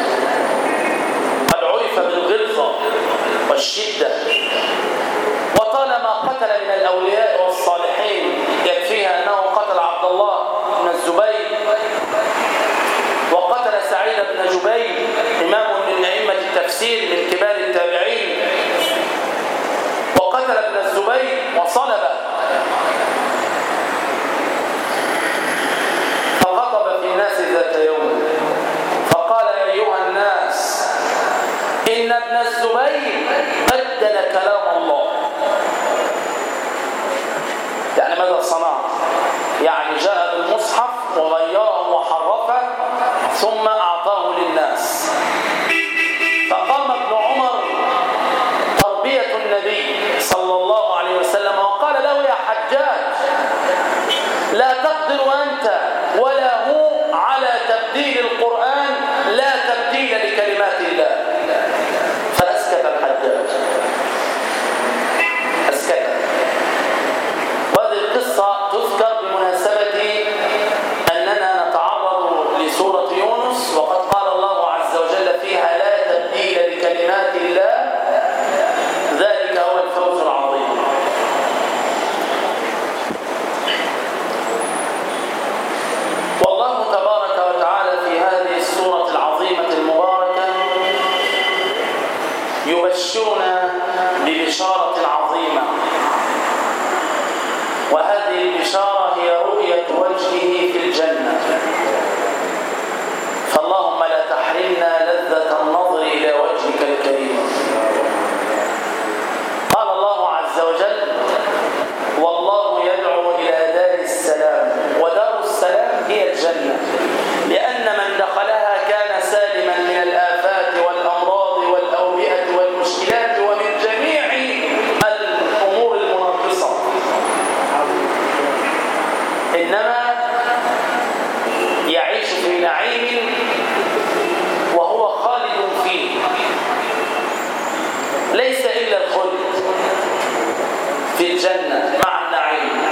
قد عرف بالغلظة والشدة، وطالما قتل من الأولياء والصالحين يكفيها أنه قتل عبد الله بن الزبير وقتل سعيد بن جبير إمام من أئمة التفسير من كبار التابعين، وقتل ابن الزبير وصلب. فخطب في الناس ذات يوم فقال أيها الناس إن ابن الزبير بدل كلام الله. يعني ماذا صنع؟ يعني جاء بالمصحف وغيره وحرفه ثم أعطاه للناس. فقام ابن عمر تربية النبي صلى الله عليه وسلم وقال له يا حجاج لا تقدر أنت ولا هو على تبديل القرآن، لا تبديل لكلمات الله. فأسكت الحجاج، أسكت. وهذه القصة تذكر بمناسبة أننا نتعرض لسورة يونس وقد قال الله عز وجل فيها لا تبديل لكلمات الله، ذلك هو الفوز العظيم. والله تبارك وتعالى في هذه السورة العظيمة المباركة يبشرنا ببشارة عظيمة، وهذه البشارة هي رؤية وجهه في الجنة. فاللهم لا تحرمنا لذة النظر إلى وجهك الكريم. قال الله عز وجل والله يدعو إلى دار السلام، ودار السلام هي الجنة، لأن من دخلها كان سالما من الآفات والأمراض والأوبئة والمشكلات ومن جميع الأمور المنقصة. الجنة مع النعيم،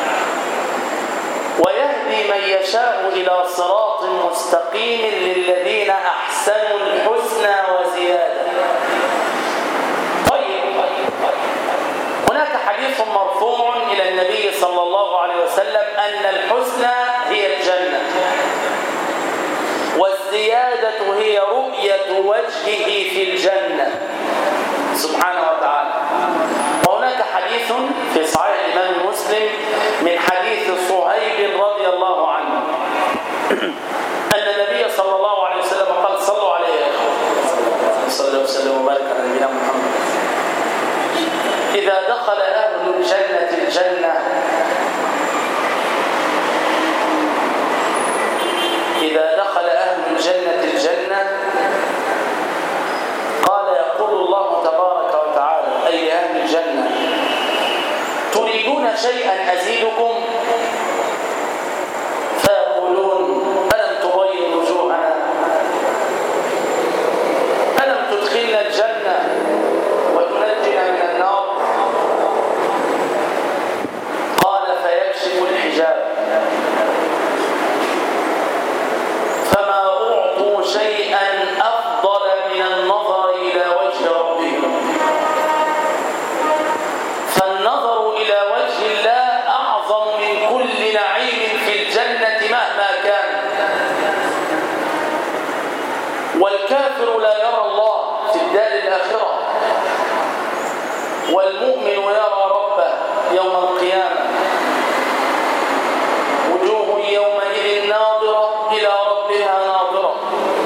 ويهدي من يشاء إلى صراط مستقيم للذين أحسنوا الحسنى وزيادة. طيب، هناك حديث مرفوع إلى النبي صلى الله عليه وسلم أن الحسنى هي الجنة، والزيادة هي رؤية وجهه في الجنة سبحانه وتعالى. وهناك حديث في صحيح الإمام مسلم من حديث صهيب رضي الله عنه أن النبي صلى الله عليه وسلم قال: صلوا عليه يا إخوة، صلى الله وسلم وبارك على نبينا محمد. إذا دخل أهل الجنة الجنة إذا دخل أهل الجنة الجنة قال يقول الله تبارك وتعالى: أي أهل الجنة، تريدون شيئا أزيدكم؟ فيقولون: ألم تغير وجوهنا؟ ألم تدخلنا الجنة وتنجنا من النار؟ قال: فيكشف الحجاب، فما أعطوا شيئا أفضل من النظر إلى وجه ربهم. فالنظر إلى وجه الله أعظم من كل نعيم في الجنة مهما كان. والكافر لا يرى الله في الدار الآخرة، والمؤمن يرى ربه يوم القيامة. وجوه يومئذ ناظرة إلى ربها ناظرة.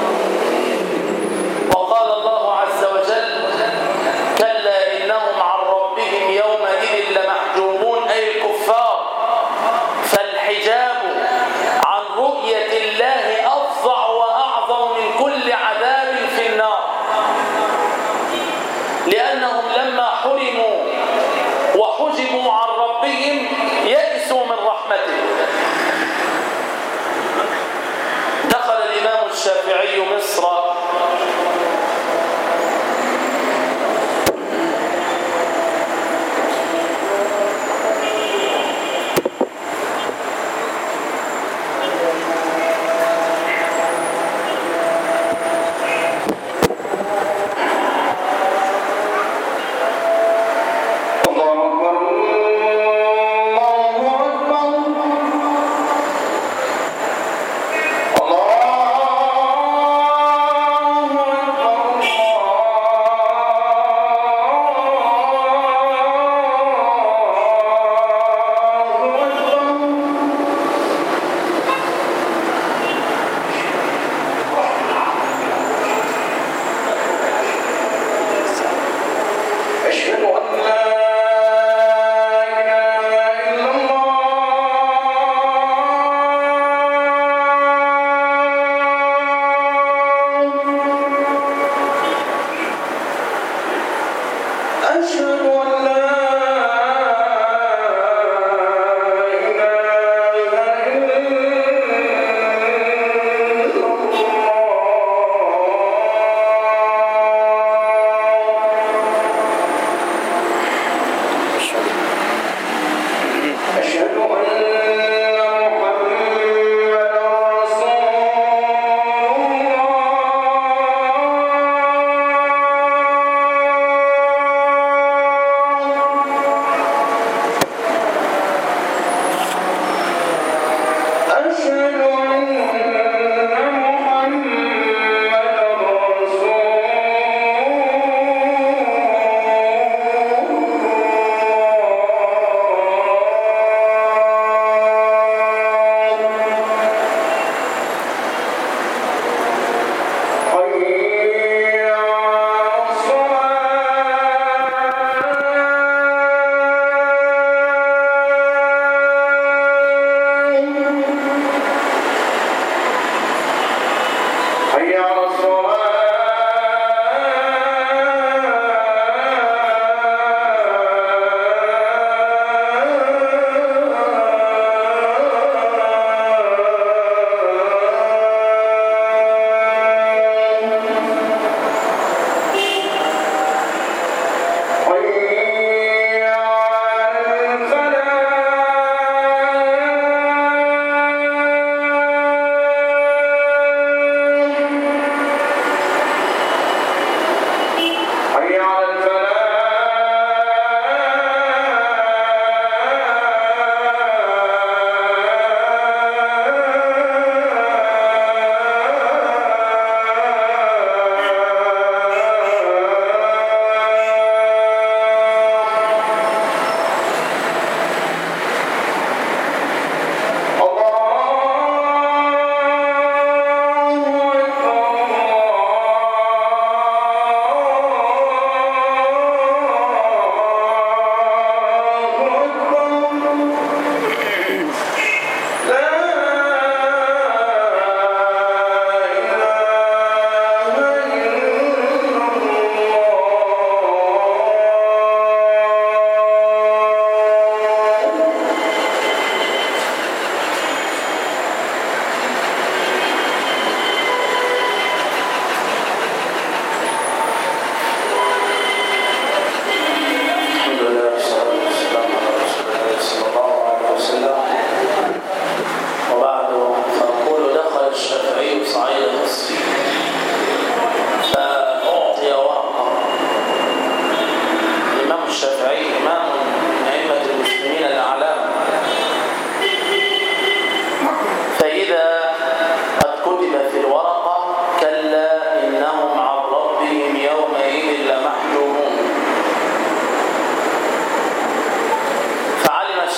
وقال الله عز وجل: كلا إنهم عن ربهم يومئذ لمحجوبون، أي الكفار. فالحجاب عن رؤية الله أفظع وأعظم من كل عذاب في النار، لأنهم لما حرموا وحجبوا عن ربهم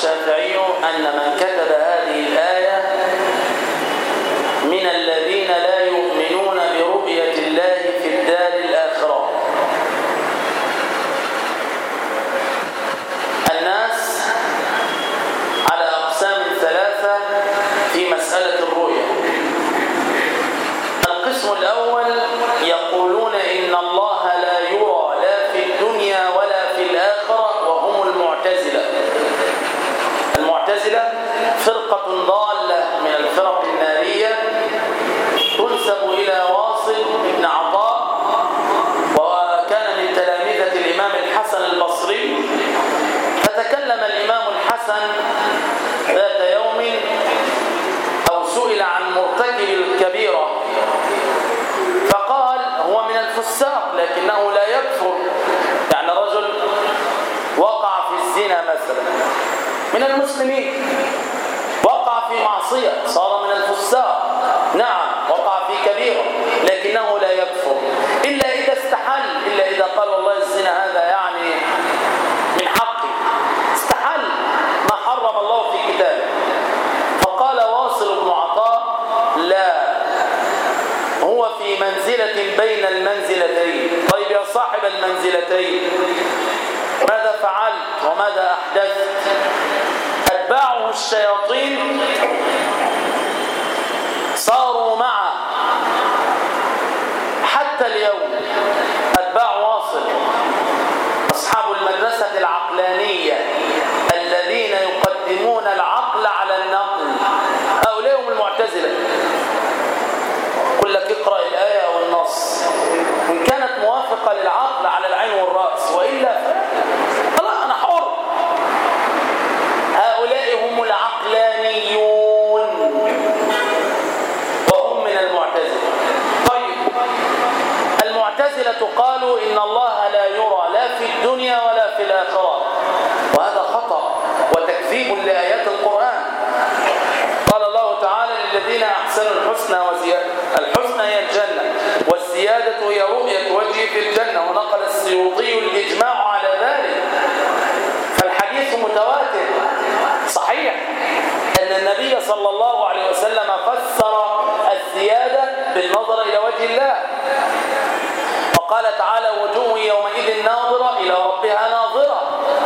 الشافعي أن من كتب هذه الآية من الذين لا يؤمنون برؤية الله في الدار الآخرة. الناس على أقسام ثلاثة في مسألة الرؤية. القسم الأول يقولون إن الله لا يرى لا في الدنيا ولا في الآخرة، وهم المعتزلة. المعتزلة فرقة ضالة من الفرق النارية تنسب إلى واصل بن عطاء، وكان من تلامذة الإمام الحسن البصري. فتكلم الإمام الحسن ذات يوم أو سئل عن مرتكب الكبيرة فقال هو من الفساق لكنه لا يكفر. يعني رجل وقع في الزنا مثلا من المسلمين، وقع في معصية صار من الفساق، نعم وقع في كبيرة لكنه لا يكفر إلا إذا استحل، إلا إذا قال والله الزنا هذا يعني من حقي، استحل ما حرم الله في كتابه. فقال واصل بن عطاء لا، هو في منزلة بين المنزلتين. طيب يا صاحب المنزلتين ماذا فعلت وماذا أحدثت؟ أتباعه الشياطين صاروا معه حتى اليوم. أتباع واصل أصحاب المدرسة العقلانية الذين يقدمون العقل على النقل، هؤلاء هم المعتزلة. يقول لك اقرأ الآية أو النص، إن كانت موافقة للعقل على العين والرأس، وإلا فلا أنا حر. هؤلاء هم العقلانيون وهم من المعتزلة. طيب المعتزلة قالوا إن الله لا يرى لا في الدنيا ولا في الآخرة، وهذا خطأ وتكذيب لآيات القرآن. قال الله تعالى للذين أحسنوا الحسنى وزيادة. الحسنى هي الجنة، والزيادة هي رؤية وجهه في الجنة، ونقل السيوطي الإجماع على ذلك. فالحديث متواتر صحيح أن النبي صلى الله عليه وسلم فسر الزيادة بالنظر إلى وجه الله، وقال تعالى وجوه يومئذ ناظرة إلى ربها ناظرة.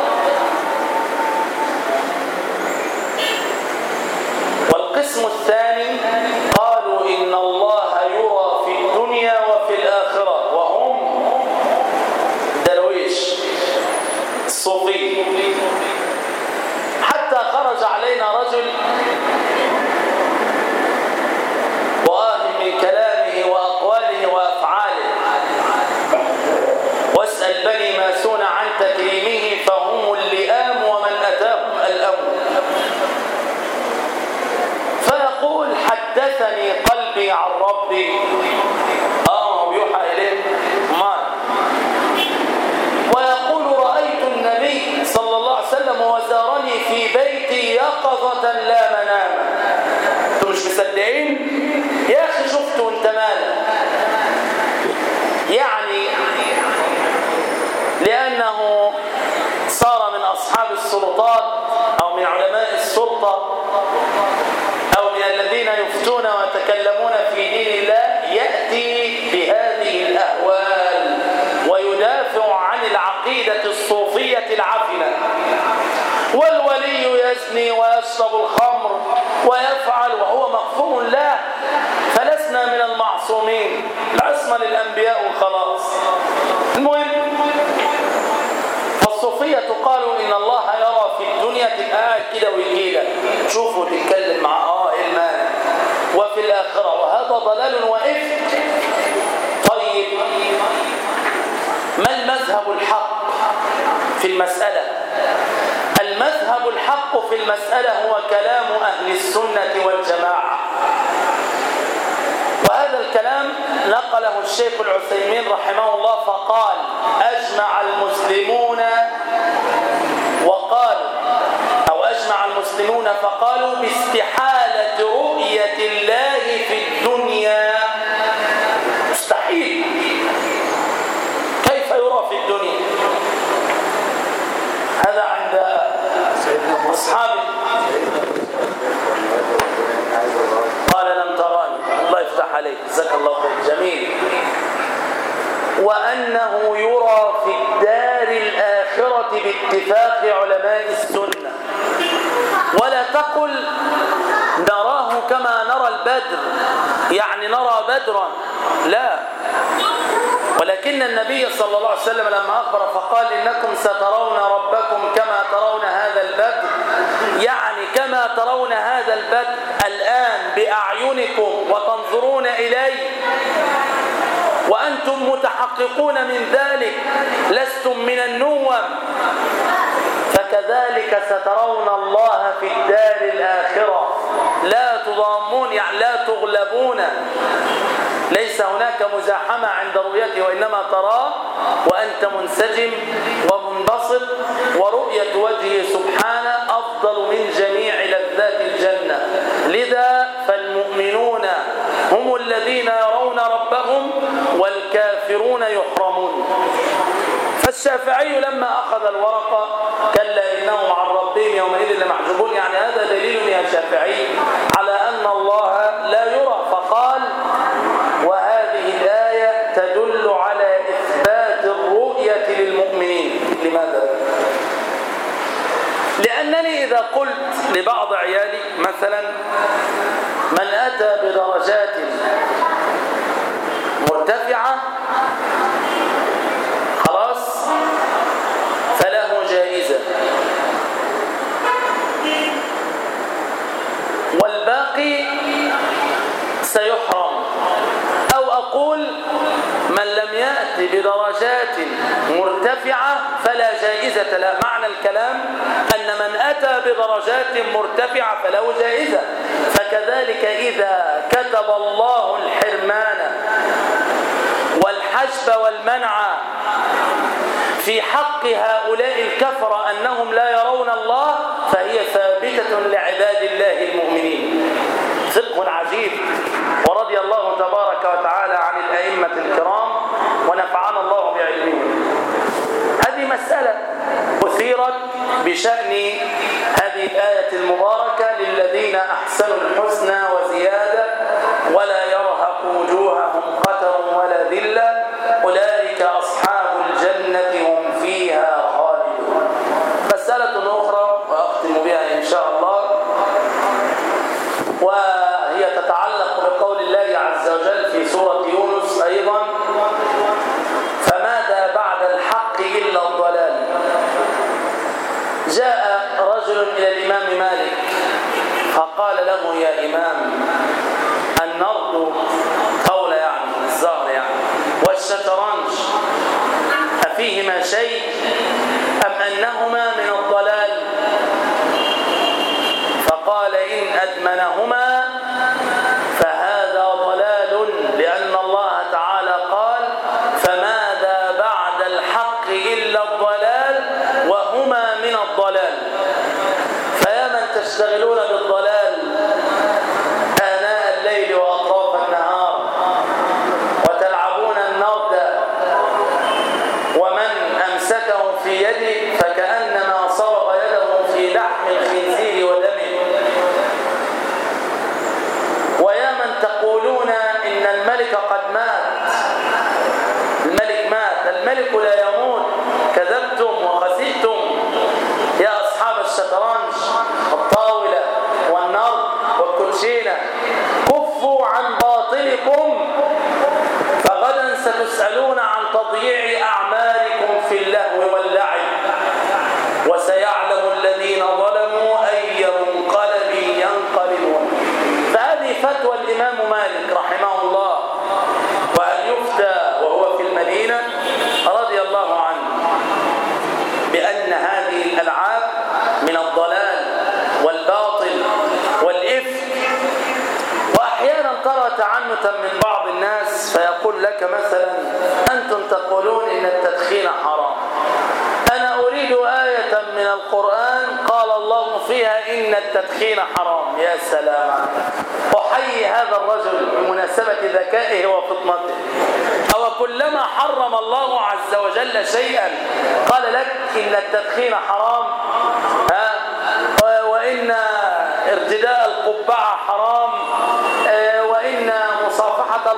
والقسم الثاني قالوا إن الله يرى في الدنيا وفي الآخرة، وهم درويش الصوفي. حتى خرج علينا رجل وآهم من كلامه وأقواله وأفعاله، واسأل بني ماسون عن تكريمه فهم اللئام ومن أتاهم الأمر. فيقول حدثني قلبي عن ربي، آه يوحى إليه ما. ويقول رأيت النبي صلى الله عليه وسلم وزارني في بيتي يقظة لا منام. انتوا مش مصدقين؟ يا أخي شفته وانت مالك؟ يعني لأنه صار من أصحاب السلطات أو من علماء السلطة أو من الذين يفتون ويتكلمون في دين الله، يأتي بهذه الأهوال ويدافع عن العقيدة الصوفية العفنة. والولي يزني ويشرب الخمر ويفعل وهو مغفور له، فلسنا من المعصومين، العصمة للأنبياء وخلاص. المهم فالصوفية قالوا إن الله يرى في الدنيا، تبقى قاعد كده ويجيلك تشوفه وتتكلم مع اه ايه المانع، وفي الآخرة، وهذا ضلال وإفك. طيب ما المذهب الحق في المسألة؟ المذهب الحق في المسألة هو كلام أهل السنة والجماعة، وهذا الكلام نقله الشيخ العثيمين رحمه الله فقال أجمع المسلمون وقالوا أو أجمع المسلمون فقالوا باستحالة رؤية الله في الدنيا. مستحيل، كيف يرى في الدنيا؟ هذا عند أصحابي قال لم تراني. الله يفتح عليك، جزاك الله خير. جميل. وأنه يرى في الدار الآخرة باتفاق علماء السنة. ولا تقل نراه كما نرى البدر، يعني نرى بدرا، لا، ولكن النبي صلى الله عليه وسلم لما أخبر فقال إنكم سترون ربكم كما ترون هذا البدر، يعني كما ترون هذا البدر الآن بأعينكم وتنظرون إليه وأنتم متحققون من ذلك، لستم من النوم، فكذلك سترون الله في الدار الآخرة لا تضامون، يعني لا تغلبون، ليس هناك مزاحمة عند رؤيته، وإنما تراه وأنت منسجم ومنبسط، ورؤية وجهه سبحانه أفضل من جميع لذات الجنة. لذا فالمؤمنون هم الذين يرون ربهم والكافرون يحرمون. فالشافعي لما أخذ الورقة كلا إنهم عن ربهم يومئذ لمحجوبون، يعني هذا دليل يا شافعي على أن الله لا يرى، فقال وهذه الآية تدل على إثبات الرؤية للمؤمنين. لماذا؟ لأنني إذا قلت لبعض عيالي مثلا من أتى بدرجات مرتفعة خلاص فله جائزة، والباقي سيحرم، أو أقول من لم يأتي بدرجات مرتفعة فلا جائزة له. معنى الكلام أن من أتى بدرجات مرتفعة فله جائزة، فكذلك إذا كتب الله الحرمان والحجب والمنع في حق هؤلاء الكفرة أنهم لا يرون الله، فهي ثابتة لعباد الله المؤمنين. فقه عجيب. ورضي الله تبارك وتعالى عن الأئمة الكرام ونفعنا الله بعلمهم. هذه مسألة أثيرت بشأن هذه الآية المباركة للذين أحسنوا الحسنى وزيادة ولا يرهق وجوههم قتر ولا ذلة أولئك أصحاب الجنة هم فيها خالدون. مسألة أخرى وأختم بها إن شاء الله، وهي تتعلق بقول الله عز وجل في سورة يونس أيضا فماذا بعد الحق إلا الضلال. جاء رجل إلى الإمام مالك فقال له يا إمام النرد قول يعني الزهر يعني والشطرنج أفيهما شيء أم أنهما من الضلال؟ فقال إن أدمنهما فهذا ضلال، لأن الله تعالى قال فماذا بعد الحق إلا الضلال وهما من الضلال. فيا من تشتغلون بالضلال آناء الليل وأطراف النهار وتلعبون النرد، ومن أمسكه في يده فكأنما صبغ يده في لحم الخنزير ودمه. ويا من تقولون إن الملك قد مات، الملك مات، الملك لا يموت، كذبتم وخسئتم يا أصحاب الشطرنج والطاولة والنرد والكوتشينة، كفوا عن باطلكم فغدا ستسألون عن تضييع أعمالكم في اللهو واللعب، وسيعلم الذين ظلموا أي منقلب ينقلبون. فهذه فتوى الإمام مالك رحمه الله، وأن يفتى وهو في المدينة رضي الله عنه بأن هذه الألعاب من الضلال والباطل والإفك. وأحيانا ترى تعنتا من بعض الناس فيقول لك مثلا أنتم تقولون إن التدخين حرام، أنا أريد آية من القرآن قال الله فيها إن التدخين حرام. يا سلام، أحيي هذا الرجل بمناسبة ذكائه وفطنته. أو كلما حرم الله عز وجل شيئا قال لك إن التدخين حرام، ها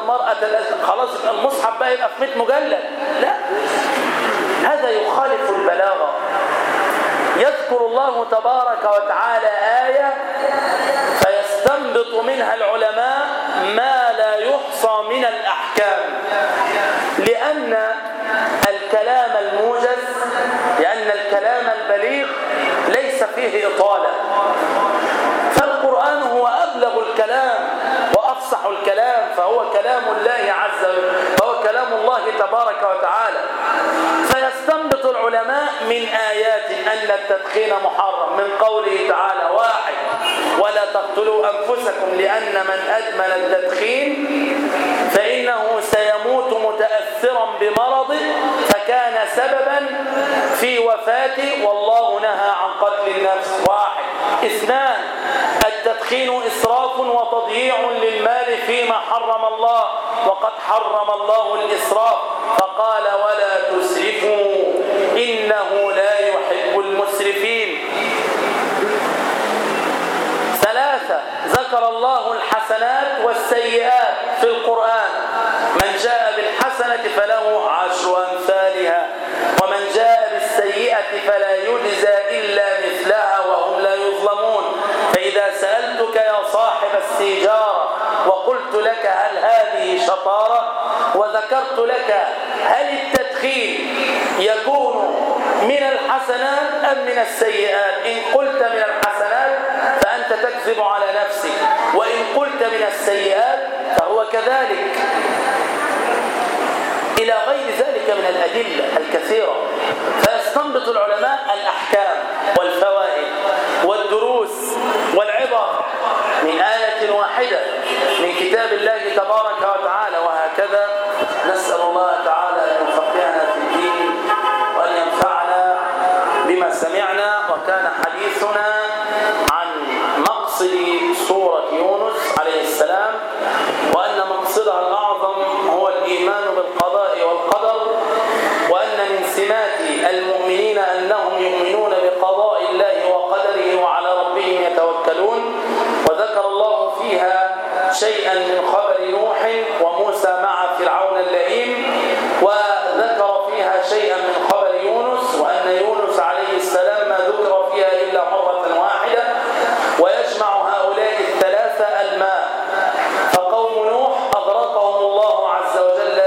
المرأة خلاص المصحف بقى يبقى في مئة مجلد. لا، هذا يخالف البلاغة. يذكر الله تبارك وتعالى آية فيستنبط منها العلماء ما لا يحصى من الأحكام، لأن الكلام الموجز، لأن الكلام البليغ ليس فيه إطالة، فالقرآن هو أبلغ الكلام وأفصح الكلام، فهو كلام الله عز وجل، فهو كلام الله تبارك وتعالى. فيستنبط العلماء من آيات أن التدخين محرم من قوله تعالى: واحد، ولا تقتلوا أنفسكم لأن من أدمن التدخين فإنه سيموت متأثرا بمرضه فكان سببا في وفاته والله نهى عن قتل النفس. واحد. اثنان، التدخين إسراف وتضييع للمال فيما حرم الله، وقد حرم الله الإسراف فقال: ولا تسرفوا إنه لا يحب المسرفين. ثلاثة، ذكر الله الحسنات والسيئات في القرآن: من جاء بالحسنة فله عشر أمثالها ومن جاء بالسيئة فلا يجزى إلا مثلها وهم لا يظلمون. فإذا سألتك يا صاحب السيجارة وقلت لك: هل هذه شطارة؟ وذكرت لك: هل التدخين يكون من الحسنات أم من السيئات؟ إن قلت من الحسنات فأنت تكذب على نفسك، وإن قلت من السيئات فهو كذلك، إلى غير ذلك من الأدلة الكثيرة. فيستنبط العلماء الأحكام والفوائد والدروس والعبر من آية واحدة من كتاب الله تبارك وتعالى، وهكذا. نسأل الله تعالى أن يفقهنا في الدين وأن ينفعنا بما سمعنا. وكان حديثنا عن مقصد سورة يونس عليه السلام، وأن مقصدها الأعظم هو الإيمان بالقضاء والقدر، وأن من سمات المؤمنين أنهم يؤمنون بقضاء الله وقدره وعلى ربهم يتوكلون. وذكر الله فيها شيئا من خبر نوح وموسى مع فرعون اللئيم، وذكر فيها شيئا من خبر يونس، وأن يونس عليه السلام ما ذكر فيها إلا مرة واحدة. ويجمع هؤلاء الثلاثة الماء، فقوم نوح أغرقهم الله عز وجل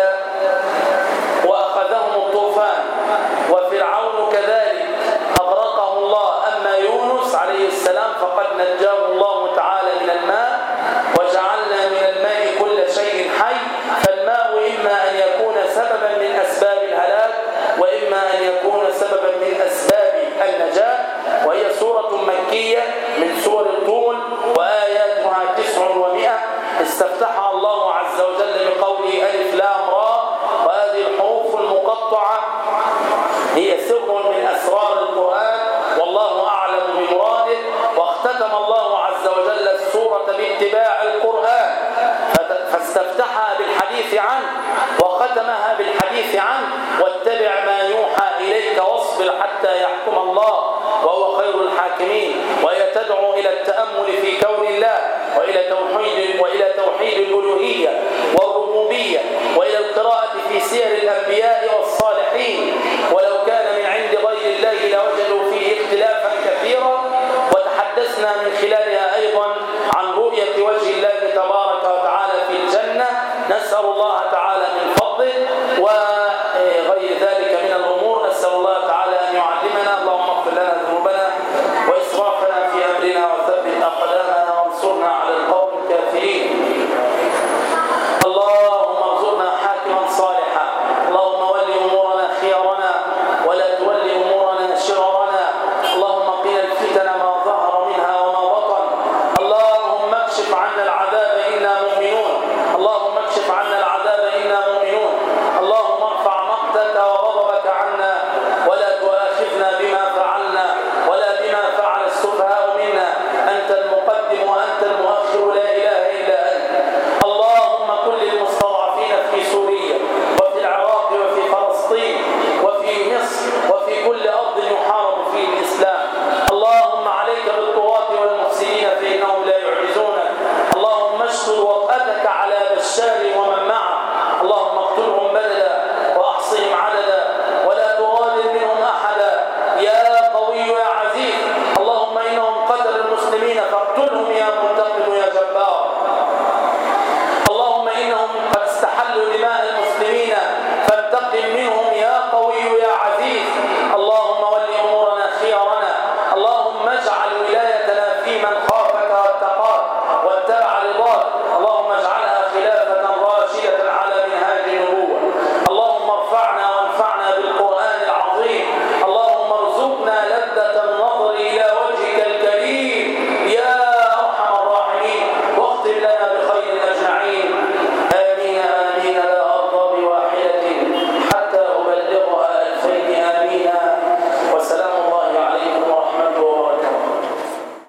وأخذهم الطوفان، وفرعون كذلك أغرقه الله. أما يونس عليه السلام فقد نجاه الله تعالى من الماء، وجعلنا من الماء كل شيء حي. فالماء إما أن يكون سببا من أسباب الهلاك، وإما أن يكون سببا من أسباب النجاة. وهي سورة مكية من سور الطول، وآياتها تسع ومئة. استفتحها الله عز وجل بقوله: ألف لام را. وهذه الحروف المقطعة هي سر من أسرار القرآن، والله أعلم بمراده. واختتم الله عز وجل السورة باتباع القرآن، فاستفتحها بالحديث عنه وختمها بالحديث عنه: واتبع ما يوحى إليك واصبر حتى يحكم الله وهو خير الحاكمين. وهي تدعو إلى التأمل في كون الله، وإلى توحيد وإلى توحيد الألوهية والربوبية، وإلى القراءة في سير الأنبياء والصالحين. ولو كان من عند غير الله لوجدوا فيه اختلافا كثيرا. وتحدثنا من خلال